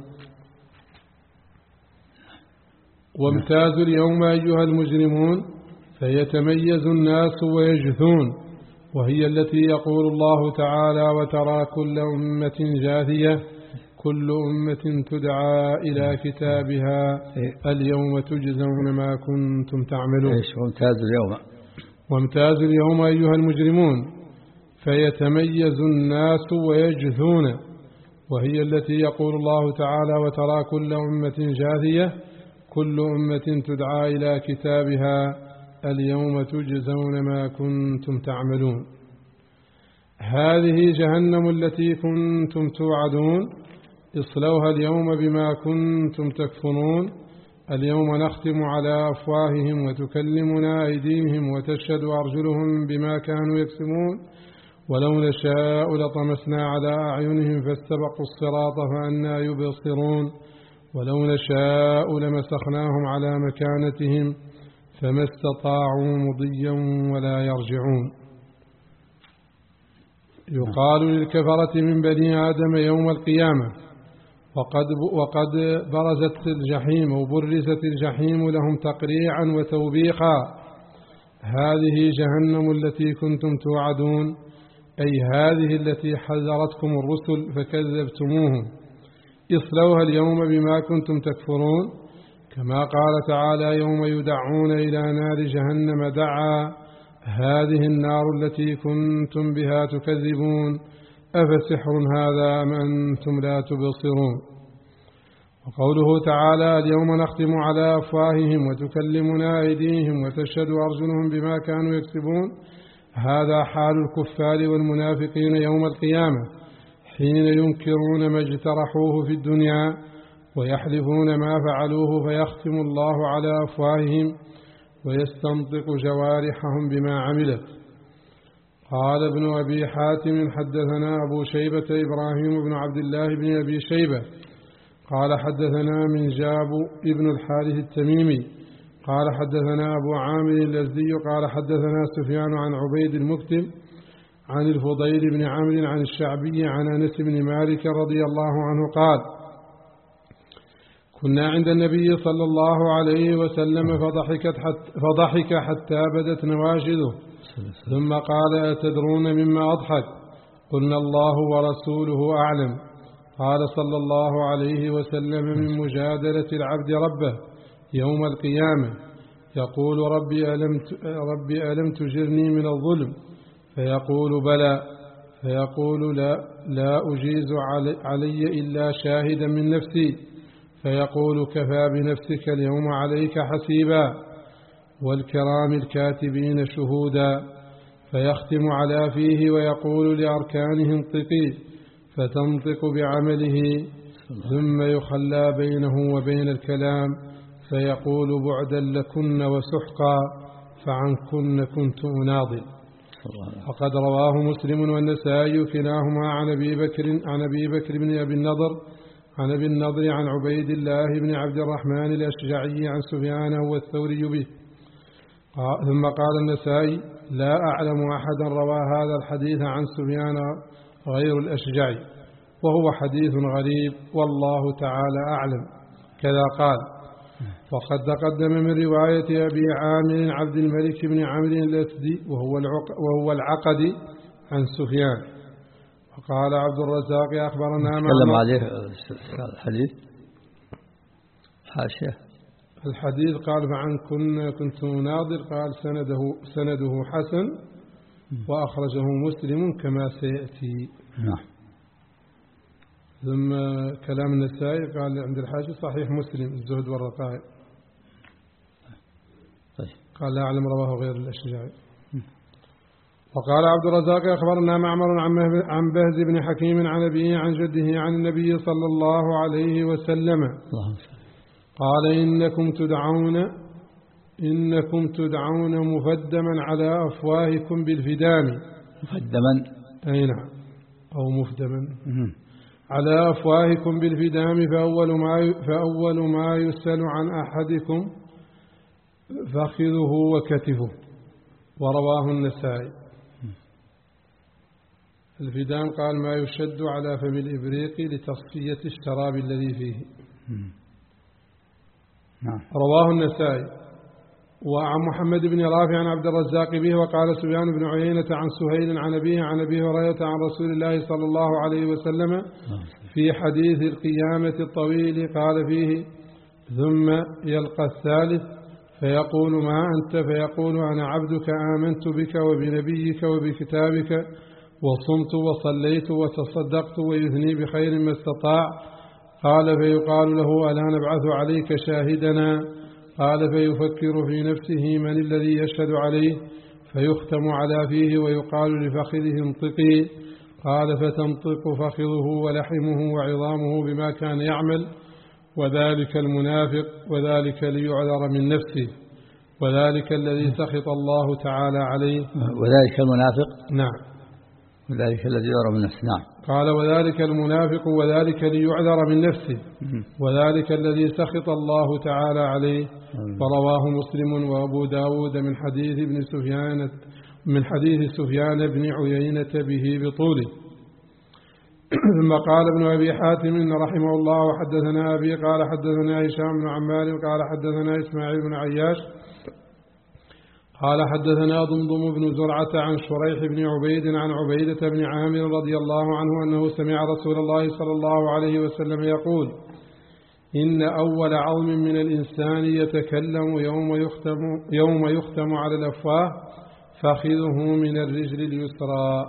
وامتازوا اليوم أيها المجرمون فيتميز الناس ويجثون، وهي التي يقول الله تعالى وترى كل أمة جاثية كل أمة تدعى إلى كتابها اليوم تجزون ما كنتم تعملون. وامتاز اليوم وامتاز اليوم أيها المجرمون فيتميز الناس ويجثون، وهي التي يقول الله تعالى وترى كل أمة جاثية كل أمة تدعى إلى كتابها اليوم تجزون ما كنتم تعملون. هذه جهنم التي كنتم توعدون اصلوها اليوم بما كنتم تكفرون اليوم نختم على أفواههم وتكلمنا أيديهم وتشهد أرجلهم بما كانوا يكسبون ولو نشاء لطمسنا على أعينهم فاستبقوا الصراط فأنى يبصرون ولو نشاء لمسخناهم على مكانتهم فما استطاعوا مضيا ولا يرجعون. يقال للكفرة من بني آدم يوم القيامة وقد, وقد برزت الجحيم وبرزت الجحيم لهم تقريعا وتوبيخا هذه جهنم التي كنتم توعدون، أي هذه التي حذرتكم الرسل فكذبتموهم اصلوها اليوم بما كنتم تكفرون، كما قال تعالى يوم يدعون إلى نار جهنم دعا هذه النار التي كنتم بها تكذبون أفسحر هذا أم أنتم لا تبصرون. وقوله تعالى اليوم نختم على أفواههم وتكلمنا أيديهم وتشهد أرجلهم بما كانوا يكسبون، هذا حال الكفار والمنافقين يوم القيامة حين ينكرون ما اجترحوه في الدنيا ويحلفون ما فعلوه فيختم الله على أفواههم ويستنطق جوارحهم بما عملت. قال ابن أبي حاتم حدثنا أبو شيبة إبراهيم بن عبد الله بن أبي شيبة قال حدثنا من جاب ابن الحارث التميمي قال حدثنا أبو عامر الأزدي قال حدثنا سفيان عن عبيد المكتب عن الفضيل بن عمرو عن الشعبي عن أنس بن مالك رضي الله عنه قال كنا عند النبي صلى الله عليه وسلم فضحكت حتى, فضحك حتى بدت نواجذه ثم قال أتدرون مما أضحك؟ قلنا الله ورسوله أعلم. قال صلى الله عليه وسلم من مجادلة العبد ربه يوم القيامة يقول ربي ألم, ربي ألم تجرني من الظلم فيقول بلى فيقول لا, لا أجيز علي إلا شاهدا من نفسي فيقول كفى بنفسك اليوم عليك حسيبا والكرام الكاتبين شهودا فيختم على فيه ويقول لأركانه انطقي فتنطق بعمله ثم يخلى بينه وبين الكلام فيقول بعدا لكن وسحقا فعنكن كنت أناضل. فقد رواه مسلم والنسائي كلاهما عن أبي بكر عن أبي بكر بن أبي النضر عن أبي النضر عن عبيد الله بن عبد الرحمن الأشجعي عن سفيان هو الثوري به. ثم قال النسائي لا أعلم أحدا روى هذا الحديث عن سفيان غير الأشجعي، وهو حديث غريب والله تعالى أعلم. كذا قال. وقد تقدم من رواية أبي عامر عبد الملك بن عمرو الأسدي وهو وهو العقدي عن سفيان. وقال عبد الرزاق أخبرنا تكلم عليه الحديث حاشية الحديث قال فعن كن كنت ناظر قال سنده سنده حسن وأخرجه مسلم كما سيأتي. نعم. ثم كلام النسائي قال عند الحاشية صحيح مسلم الزهد والرقائق. قال لا أعلم رواه غير الأشجعي. وقال عبد الرزاق أخبرنا معمر عن بهز بن حكيم عن أبيه عن جده عن النبي صلى الله عليه وسلم قال إنكم تدعون إنكم تدعون مفدما على أفواهكم بالفدام. مفدما أي نعم أو مفدما على أفواهكم بالفدام فأول ما فأول ما يسأل عن أحدكم فخذه وكتفه. ورواه النسائي. الفدام قال ما يشد على فم الإبريق لتصفية الشراب الذي فيه. نعم. رواه النسائي. وعن محمد بن رافع عن عبد الرزاق به. وقال سفيان بن عيينة عن سهيل عن أبيه عن أبي هريرة عن رسول الله صلى الله عليه وسلم في حديث القيامة الطويل قال فيه ثم يلقى الثالث فيقول ما أنت فيقول أنا عبدك آمنت بك وبنبيك وبكتابك وصمت وصليت وتصدقت ويثني بخير ما استطاع. قال فيقال له ألا نبعث عليك شاهدنا؟ قال فيفكر في نفسه من الذي يشهد عليه فيختم على فيه ويقال لفخذه انطقي. قال فتنطق فخذه ولحمه وعظامه بما كان يعمل وذلك المنافق وذلك ليعذر من نفسه وذلك الذي سخط الله تعالى عليه. وذلك المنافق نعم وذلك الذي يعذر من نفسه. نعم. قال وذلك المنافق وذلك ليعذر من نفسه وذلك الذي سخط الله تعالى عليه. فرواه مسلم وأبو داود من حديث ابن سفيان من حديث سفيان بن عيينة به بطوله. ثم قال ابن أبي حاتم رحمه الله وحدثنا أبي قال حدثنا هشام بن عمار قال حدثنا إسماعيل بن عياش قال حدثنا ضمضم بن زرعة عن شريح بن عبيد عن عبيدة بن عامر رضي الله عنه أنه سمع رسول الله صلى الله عليه وسلم يقول إن أول عظم من الإنسان يتكلم يوم يختم, يوم يختم على الأفواه فخذه من الرجل اليسرى.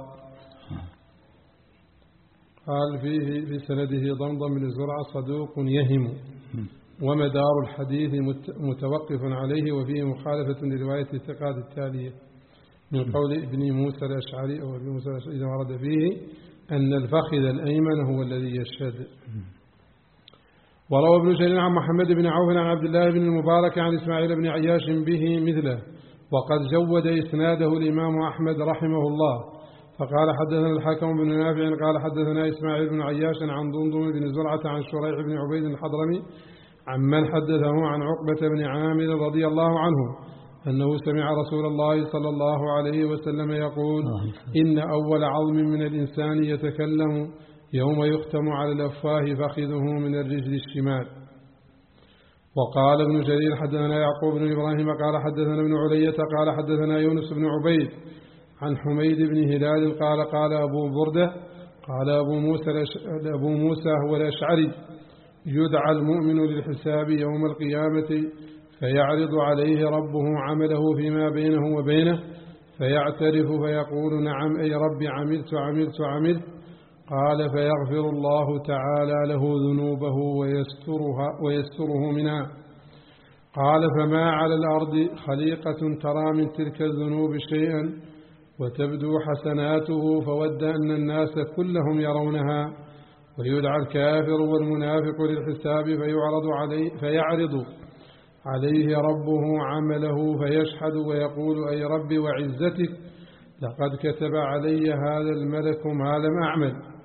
قال فيه في سنده ضمضم بن زرعة صدوق يهم ومدار الحديث متوقف عليه وفيه مخالفة لرواية الثقات التالية من قول ابن موسى الأشعري أو ابن موسى الأشعري إذا ورد فيه أن الفخذ الأيمن هو الذي يشهد. وروى ابن جرير عن محمد بن عوف عن عبد الله بن المبارك عن إسماعيل بن عياش به مثله وقد جود إسناده الإمام أحمد رحمه الله. فقال حدثنا الحكم بن نافع قال حدثنا إسماعيل بن عياش عن ضمضم بن زرعة عن شريح بن عبيد الحضرمي عمن حدثه عن عقبة بن عامر رضي الله عنه أنه سمع رسول الله صلى الله عليه وسلم يقول إن أول عظم من الإنسان يتكلم يوم يختم على الأفواه فخذه من الرجل الشمال. وقال ابن جرير حدثنا يعقوب بن إبراهيم قال حدثنا ابن علية قال حدثنا يونس بن عبيد عن حميد بن هلال قال قال أبو بردة قال أبو موسى, أبو موسى هو الأشعري يدعى المؤمن للحساب يوم القيامة فيعرض عليه ربه عمله فيما بينه وبينه فيعترف فيقول نعم أي رب عملت عملت عملت. قال فيغفر الله تعالى له ذنوبه ويسترها ويستره منها. قال فما على الأرض خليقة ترى من تلك الذنوب شيئا وتبدو حسناته فود أن الناس كلهم يرونها ويدعى الكافر والمنافق للحساب فيعرض عليه فيعرض عليه ربه عمله فيشهد ويقول أي رب وعزتك لقد كتب علي هذا الملك ما لم أعمل.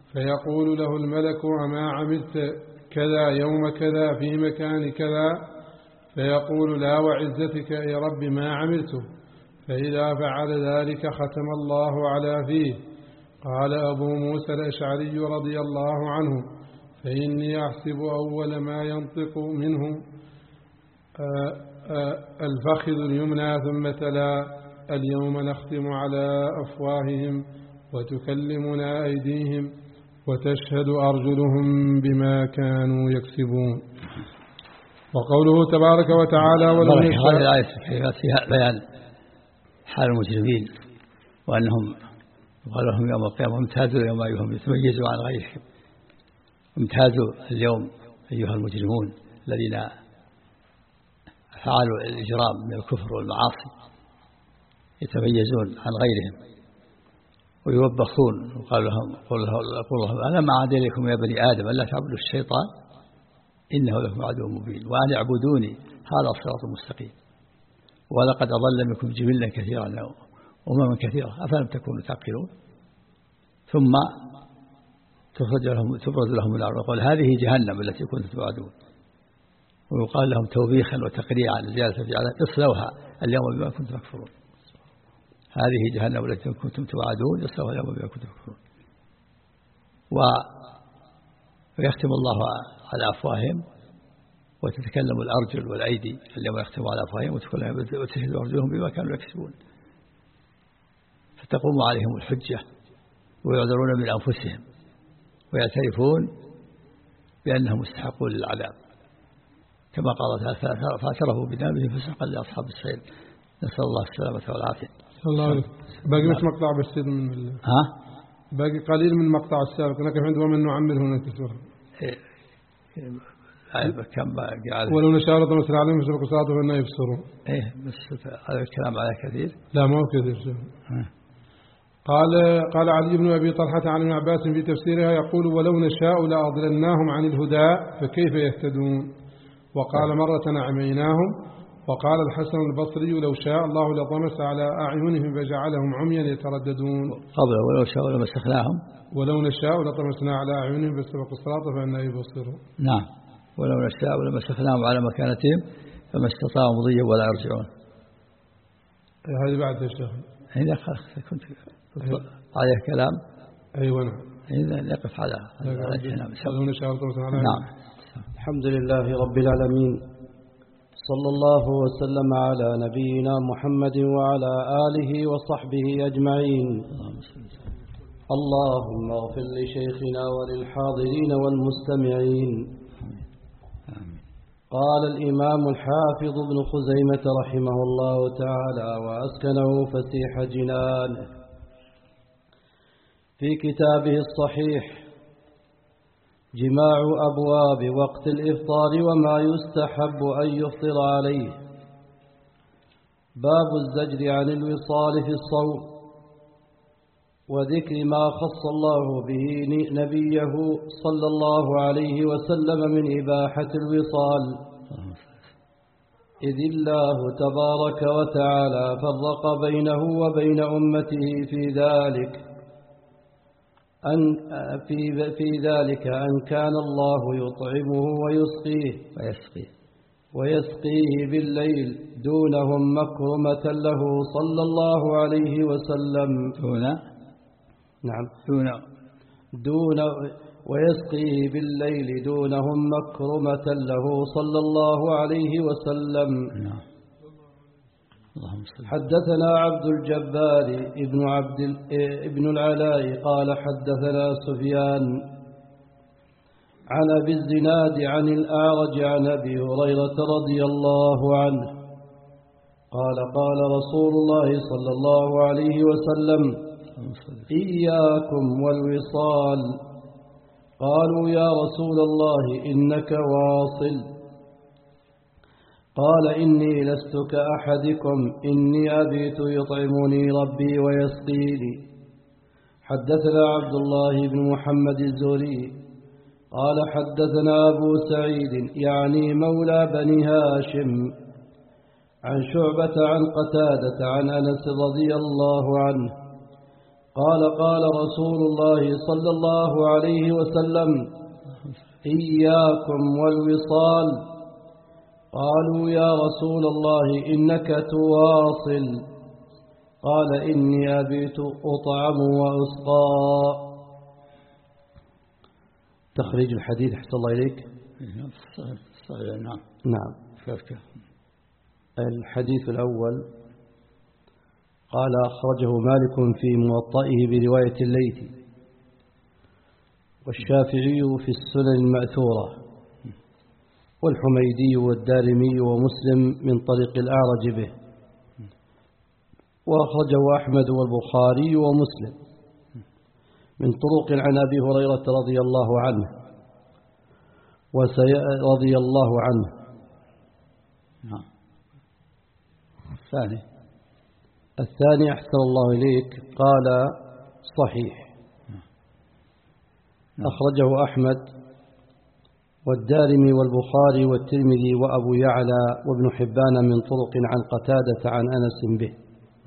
فيقول له الملك: أما عملت كذا يوم كذا في مكان كذا؟ فيقول: لا وعزتك يا رب ما عملته. فإذا فعل ذلك ختم الله على فيه. قال أبو موسى الأشعري رضي الله عنه: فإني أحسب أول ما ينطق منه الفخذ اليمنى، ثم تلا: اليوم نختم على أفواههم وتكلمنا أيديهم وتشهد أرجلهم بما كانوا يكسبون. وقوله تبارك وتعالى: ولو نشاء. هذه الآية فيها بيان حال المجرمين، وأنهم قال لهم يوم القيامة: امتازوا اليوم أيها يتميزوا عن غيرهم. امتازوا اليوم أيها المجرمون الذين فعلوا الإجرام من الكفر والمعاصي، يتميزون عن غيرهم ويوبخون. وقال لهم: قل لهم أنا ما عاد إليكم يا بني آدم ألا تعبدوا الشيطان إنه لكم عدو مبين وأن اعبدوني هذا الصراط المستقيم ولقد أضل منكم جبلا كثيرا وأمما كثيرة أفلم تكونوا تعقلون. ثم تخرج لهم تبرز لهم النار ويقول: هذه جهنم التي كنتم توعدون. ويقال لهم توبيخا وتقريعا زيادة في عذاب: اصلوها اليوم بما كنتم تكفرون. هذه جهنم التي كنتم توعدون اصلوها اليوم بما كنتم تكفرون. ويختم الله على أفواههم وتتكلم الأرجل والأيدي اليوم يختم على أفواههم وتشهد أرجلهم بما كانوا يكسبون. فتقوم عليهم الحجة ويعذرون من أنفسهم ويعترفون بأنهم مستحقون للعذاب، كما قال تعالى: فاعترفوا بذنبهم فسحقا لأصحاب السعير. نسأل الله السلامة والعافية. الله عليك. باقي مش مقطع بس من ال... ها باقي قليل من مقطع السابق، لكن عندما من نعمل هناك سورة كم باقي. ولو نشاء لطمسنا عليهم فسبقوا صراطه فإنهم يبصرون. إيه بس هذا الكلام على كثير. لا ما هو كثير. قال قال علي بن أبي طلحة عن ابن عباس في تفسيرها يقول: ولو نشاء لأضللناهم عن الهدى فكيف يهتدون. وقال: مرة عميناهم. وقال الحسن البصري: لو شاء الله لطمس على أعينهم فجعلهم عميا يترددون. قبل ولو شاء لمسخناهم. ولو نشاء لطمسنا على أعينهم فاستبقوا الصراط فأنهم يبصرون. نعم. ولو نشاء لمسخناهم على مكانتهم فما استطاعوا مضيا ولا يرجعون. هذه بعد يا شيخ. إذا كنت عليه كلام. أيوة نعم. إذا نقف على الكلام. ولو نشاء لطمسنا على أعينهم. نعم. الحمد لله رب العالمين، صلى الله وسلم على نبينا محمد وعلى آله وصحبه أجمعين. اللهم اغفر لشيخنا وللحاضرين والمستمعين. قال الإمام الحافظ ابن خزيمة رحمه الله تعالى وأسكنه فسيح جنانه في كتابه الصحيح: جماع أبواب وقت الإفطار وما يستحب أن يفطر عليه. باب الزجر عن الوصال في الصوم وذكر ما خص الله به نبيه صلى الله عليه وسلم من إباحة الوصال، إذ الله تبارك وتعالى فرق بينه وبين أمته في ذلك أن في في ذلك أن كان الله يطعمه ويسقيه ويسقيه ويسقيه بالليل دونهم مكرمة له صلى الله عليه وسلم. دون نعم دون دون ويسقيه بالليل دونهم مكرمة له صلى الله عليه وسلم. نعم. حدثنا عبد الجبار ابن عبد ابن العلاء قال حدثنا سفيان عن أبي الزناد عن الأعرج عن أبي هريرة رضي الله عنه قال: قال رسول الله صلى الله عليه وسلم: إياكم والوصال. قالوا: يا رسول الله إنك واصل. قال: إني لست كأحدكم، إني أبيت يطعمني ربي ويسقيني. حدثنا عبد الله بن محمد الزهري قال حدثنا أبو سعيد يعني مولى بني هاشم عن شعبة عن قتادة عن أنس رضي الله عنه قال قال رسول الله صلى الله عليه وسلم: إياكم والوصال. قالوا: يا رسول الله إنك تواصل. قال: إني أبيت أطعم وأسقى. تخريج الحديث أحسن الله إليك. نعم نعم. الحديث الأول قال: أخرجه مالك في موطئه برواية الليث، والشافعي في السنن المأثورة، والحميدي والدارمي ومسلم من طريق الأعرج به، وأخرجه أحمد والبخاري ومسلم من طرق عن أبي هريرة رضي الله عنه وسي رضي الله عنه. نعم. الثاني الثاني أحسن الله إليك قال: صحيح. أخرجه أحمد والدارمي والبخاري والترمذي وأبو يعلى وابن حبان من طرق عن قتادة عن أنس به.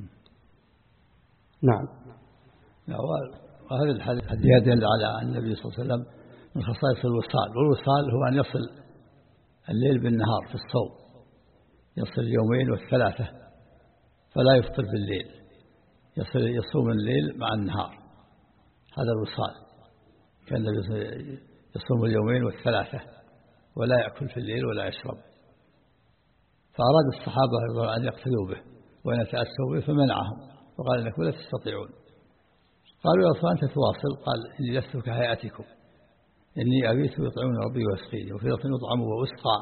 نعم. وهذا الحديث يدل على أن النبي صلى الله عليه وسلم من خصائص الوصال، والوصال هو أن يصل الليل بالنهار في الصوم، يصل اليومين والثلاثة فلا يفطر بالليل، يصل يصوم الليل مع النهار، هذا الوصال. كان النبي يصوم اليومين والثلاثة ولا يأكل في الليل ولا يشرب، فأراد الصحابة رضي الله عنهم أن يقتدوا به وأن يتأسوا به فمنعهم وقال: إنكم لا تستطيعون. قالوا: يا رسول الله أنت تواصل؟ قال: إني لست كهيئتكم، إني أبيت يطعمون ربي ويسقيني، وفي لفظ يطعم وأسقى.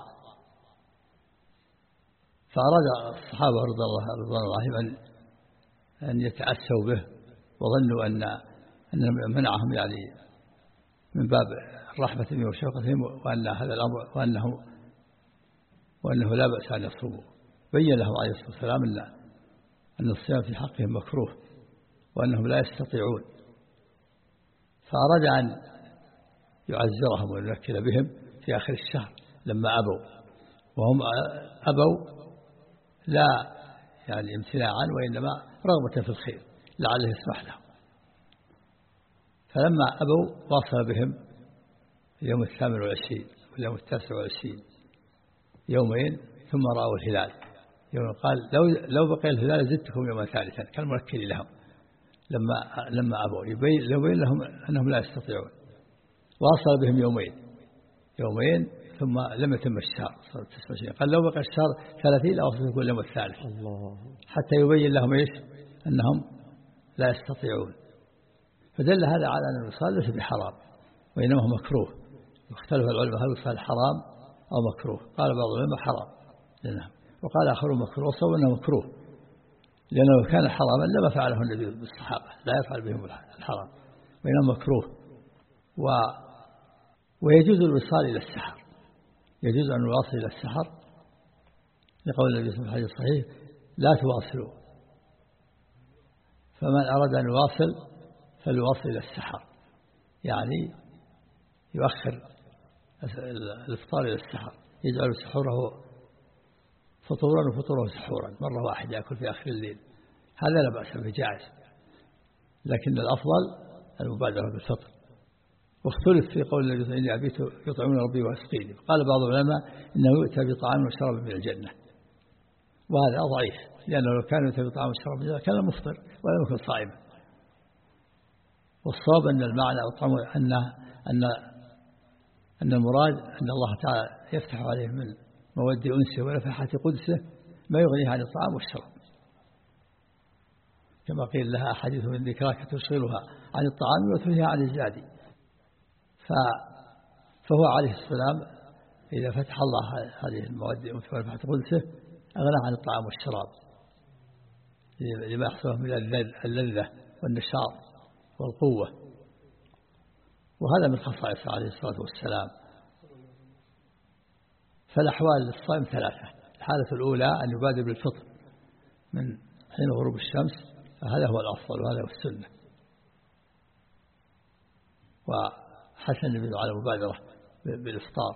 فأراد الصحابة رضي الله عنهم أن يتأسوا به، وظنوا أن أن منعهم يعني من باب الرحمة وشفقتهم، وأن هذا الأمر وأنه وأنه لا بأس أن يصوموا. بين لهم عليه الصلاة والسلام أن أن الصيام في حقهم مكروه وأنهم لا يستطيعون، فأراد أن يعزرهم ويذكر بهم في آخر الشهر لما أبوا، وهم أبوا لا يعني امتناعا وإنما رغبة في الخير لعله يسمح لهم. فلما أبوا واصل بهم اليوم الثامن والعشرين واليوم التاسع والعشرين يومين، ثم رأوا الهلال يوم قال: لو لو بقي الهلال زدتكم يوما ثالثا، كان مركل لهم لما لما أبوا يبين لو بين لهم أنهم لا يستطيعون. واصل بهم يومين يومين ثم لم يتم الشهر، صار تسعة وعشرين. قال: لو بقي الشهر ثلاثين لأوصلكم اليوم الثالث، الله، حتى يبين لهم إيش؟ أنهم لا يستطيعون. فدل هذا على أن الوصال ليس بحرام وإنما هو مكروه. واختلف العلماء هل الوصال حرام أو مكروه؟ قال بعض العلماء حرام لنهم، وقال آخرون مكروه، وصوى أنه مكروه لأنه لو كان حراما لما فعله النبي بالصحابة، لا يفعل بهم الحرام، وإنما مكروه. و... ويجوز الوصال إلى السحر، يجوز أن نواصل إلى السحر لقول النبي صلى الله عليه وسلم في الحديث الصحيح: لا تواصلوا. فمن أراد أن يواصل فليواصل إلى السحر، يعني يؤخر الإفطار إلى السحر، يجعل سحوره فطورا وفطوره سحورا، مرة واحدة يأكل في آخر الليل، هذا لا بأس به، جائز. لكن الأفضل المبادرة بالفطر. واختلف في قول النبي: إني أبيت يطعمون ربي ويسقيني. قال بعض العلماء إنه يؤتى بطعام وشراب من الجنة، وهذا ضعيف، لأنه لو كان يؤتى بطعام وشراب من الجنة كان مفطر ولم يكن صائما. والصواب أن المعنى أطعم أن أن أن المراد أن الله تعالى يفتح عليه من مود أنسه ونفحة قدسه ما يغنيه عن الطعام والشراب، كما قيل: لها أحاديث من ذكراك تشغلها عن الطعام وتنهيها عن الزاد. فهو عليه السلام إذا فتح الله هذه المواد أنسه ونفحة قدسه أغنى عن الطعام والشراب لما يحصله من اللذة والنشاط والقوة، وهذا من خصائصه عليه الصلاة والسلام. فالأحوال للصائم ثلاثة: الحالة الأولى أن يبادر بالفطر من حين غروب الشمس، فهذا هو الأفضل وهذا هو السنة، وحث النبي على المبادرة بالإفطار،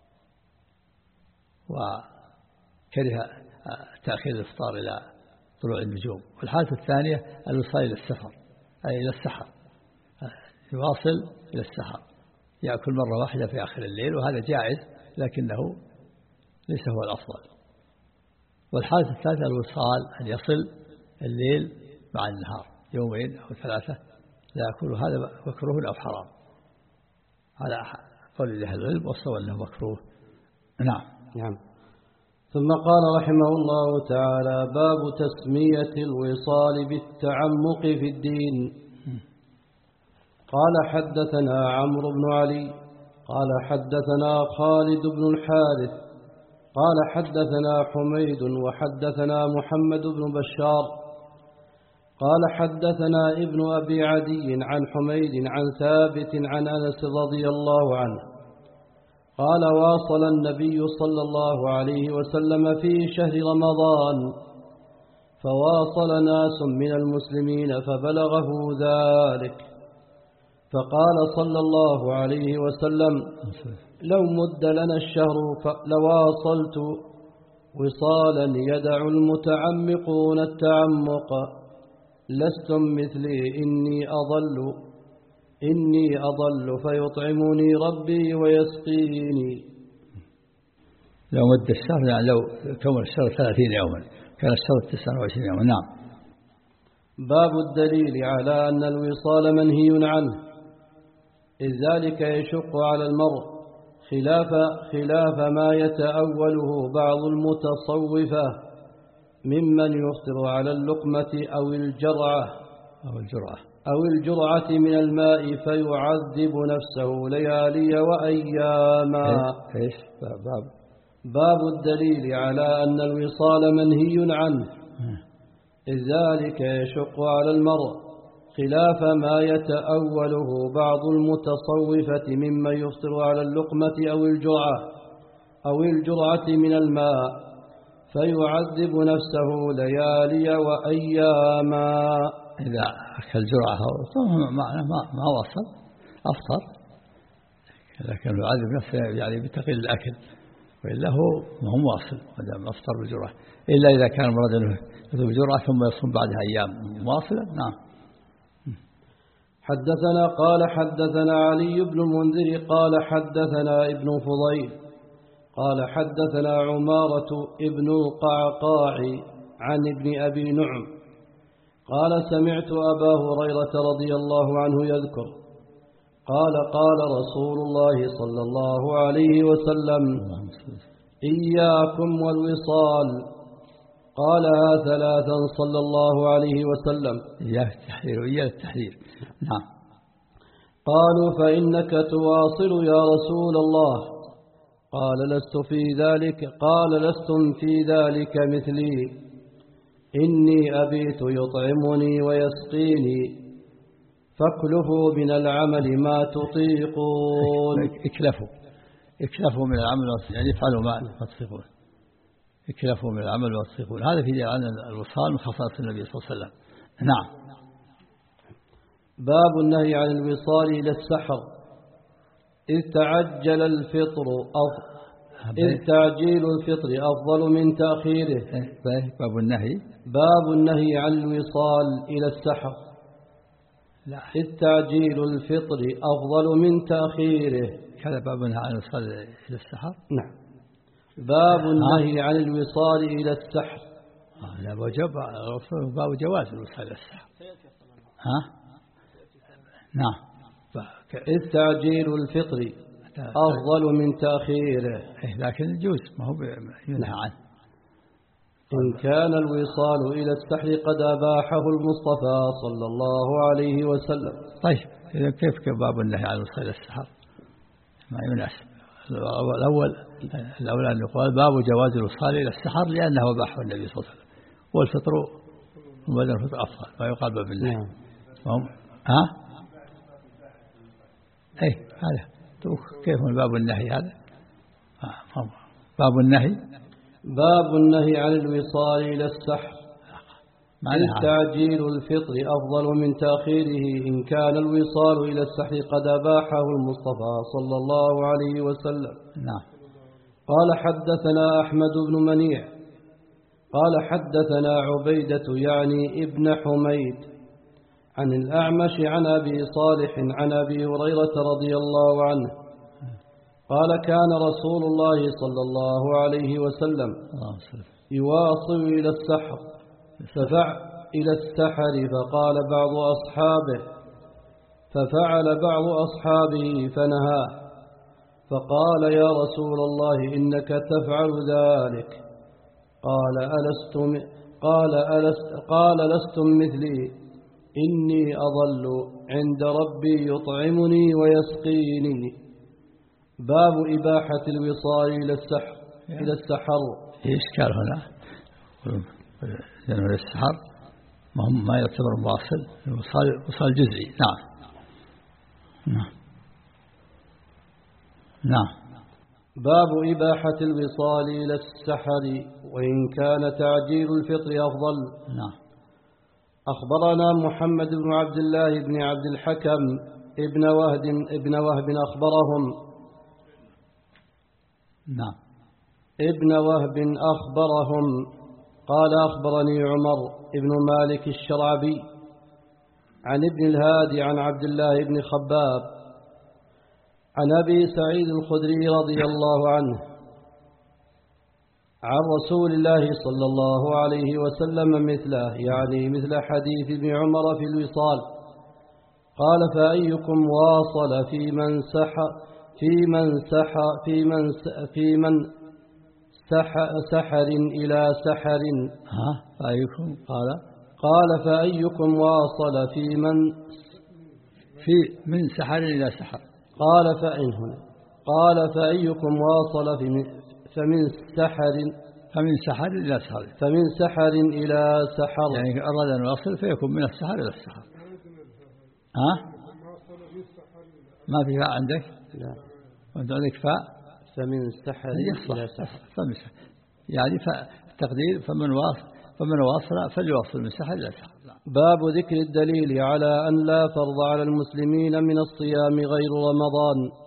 وكره تأخير الإفطار إلى طلوع النجوم. والحالة الثانية الوصال إلى السفر، أي إلى السحر، يواصل إلى السحر، يأكل مرة واحدة في آخر الليل، وهذا جائز لكنه ليس هو الأفضل. والحالة الثالثة الوصال، أن يصل الليل مع النهار يومين أو ثلاثة لا يأكل، هذا مكروه أو حرام على قول أهل العلم، وصوا أنه مكروه. نعم. نعم. ثم قال رحمه الله تعالى: باب تسمية الوصال بالتعمق في الدين. قال حدثنا عمرو بن علي قال حدثنا خالد بن الحارث قال حدثنا حميد وحدثنا محمد بن بشار قال حدثنا ابن أبي عدي عن حميد عن ثابت عن أنس رضي الله عنه قال: واصل النبي صلى الله عليه وسلم في شهر رمضان، فواصل ناس من المسلمين فبلغه ذلك، فقال صلى الله عليه وسلم: لو مد لنا الشهر لواصلت وصالا يدع المتعمقون التعمق، لستم مثلي إني أضل إني أضل فيطعمني ربي ويسقيني. لو مد الشهر يعني لو كمل الشهر ثلاثين يوما كان الشهر تسعة وعشرين يوما. نعم. باب الدليل على أن الوصال منهي عنه، إذ ذلك يشق على المرء خلاف خلاف ما يتأوله بعض المتصوفة ممن يفطر على اللقمة أو الجرعة أو الجرعة أو الجرعة من الماء فيعذب نفسه ليالي وأياما. إيش باب باب الدليل على أن الوصال منهي عنه، إذ ذلك يشق على المرء خلاف ما يتأوله بعض المتصوفة ممن يفطر على اللقمة أو الجرعة أو الجرعة من الماء فيعذب نفسه ليالي وأياما. إذا أكل جرعة ما ما وصل أفطر، لكن يعذب نفسه يعني بتقليل الأكل، وإلا هو ما هو واصل ما دام أفطر بجرعة، إلا إذا كان مراد بجرعة ثم يصوم بعدها أيام واصلة. نعم. حدثنا قال حدثنا علي بن المنذر قال حدثنا ابن فضيل قال حدثنا عمارة ابن القعقاع عن ابن أبي نعم قال: سمعت أبا هريرة رضي الله عنه يذكر قال: قال رسول الله صلى الله عليه وسلم: إياكم والوصال. قالها ثلاثا صلى الله عليه وسلم. إياه التحذير وإياه التحذير. نعم. قالوا: فإنك تواصل يا رسول الله. قال: لست في ذلك قال لستم في ذلك مثلي، إني أبيت يطعمني ويسقيني، فاكلفوا من العمل ما تطيقون. اكلفوا اكلفوا من العمل يعني افعلوا ما تطيقون، اكلفوا من العمل ما تطيقون. هذا في عن الوصال من خصائص النبي صلى الله عليه وسلم. نعم. باب النهي عن الوصال إلى السحر، إذ تعجل الفطر أف... إذ تعجيل الفطر أفضل من تأخيره. باب النهي باب النهي عن الوصال إلى السحر، لا. إذ تعجيل الفطر أفضل من تأخيره. كذا باب النهي عن الوصال إلى السحر. نعم. باب النهي عن الوصال إلى السحر. لا وجب باب جواز الوصال إلى السحر. ها. نعم. إذ تعجيل الفطر أفضل من تأخيره، لكن يجوز ما هو ينهى عنه. إن كان الوصال إلى السحر قد أباحه المصطفى صلى الله عليه وسلم. طيب إذا كيف باب النهي عن الوصال إلى السحر؟ ما يناسب. الأول الأولى أن يقال باب جواز الوصال إلى السحر لأنه أباحه النبي صلى الله عليه وسلم، والفطر وبدل الفطر أفضل، ما يقال باب النهي. نعم. ها؟ أي هذا كيف من باب النهي هذا؟ باب النهي باب النهي عن الوصال إلى السحر، إذ تعجيل الفطر أفضل من تأخيره، إن كان الوصال إلى السحر قد أباحه المصطفى صلى الله عليه وسلم. نعم. قال حدثنا أحمد بن منيع قال حدثنا عبيدة يعني ابن حميد عن الأعمش عن أبي صالح عن أبي هريرة رضي الله عنه قال كان رسول الله صلى الله عليه وسلم يواصل إلى السحر ففعل إلى السحر فقال بعض أصحابه ففعل بعض أصحابه فنهاه فقال يا رسول الله إنك تفعل ذلك قال ألستم قال ألست قال لستم مثلي إني أظل عند ربي يطعمني ويسقيني. باب إباحة الوصال إلى السحر إلى السحر. إشكال هنا لأنه السحر ما هم ما يعتبر واصل، الوصال وصال جزئي. نعم نعم نعم. باب إباحة الوصال إلى السحر وإن كان تعجيل الفطر أفضل. نعم. أخبرنا محمد بن عبد الله بن عبد الحكم ابن وهب ابن وهب أخبرهم نعم ابن وهب أخبرهم قال أخبرني عمر ابن مالك الشرعبي عن ابن الهادي عن عبد الله بن خباب عن أبي سعيد الخدري رضي الله عنه عن رسول الله صلى الله عليه وسلم مثله، يعني مثل حديث ابن عمر في الوصال. قال فأيكم واصل في من سحر في من سحر في من في من سحر, سحر إلى سحر. ها فأيكم قال قال فأيكم واصل في من في من سحر إلى سحر. قال فإن هنا قال فأيكم واصل في من فمن سحر فمن سحر إلى سحر فمن سحر إلى سحر، يعني أراد أن يوصل فيكون من السحر إلى السحر. ها ما في فاء عندك؟ لا وأنت عندك فاء. فمن سحر إلى سحر يعني التقدير فمن واصل فمن واصل فليواصل من سحر إلى سحر. باب ذكر الدليل على أن لا فرض على المسلمين من الصيام غير رمضان.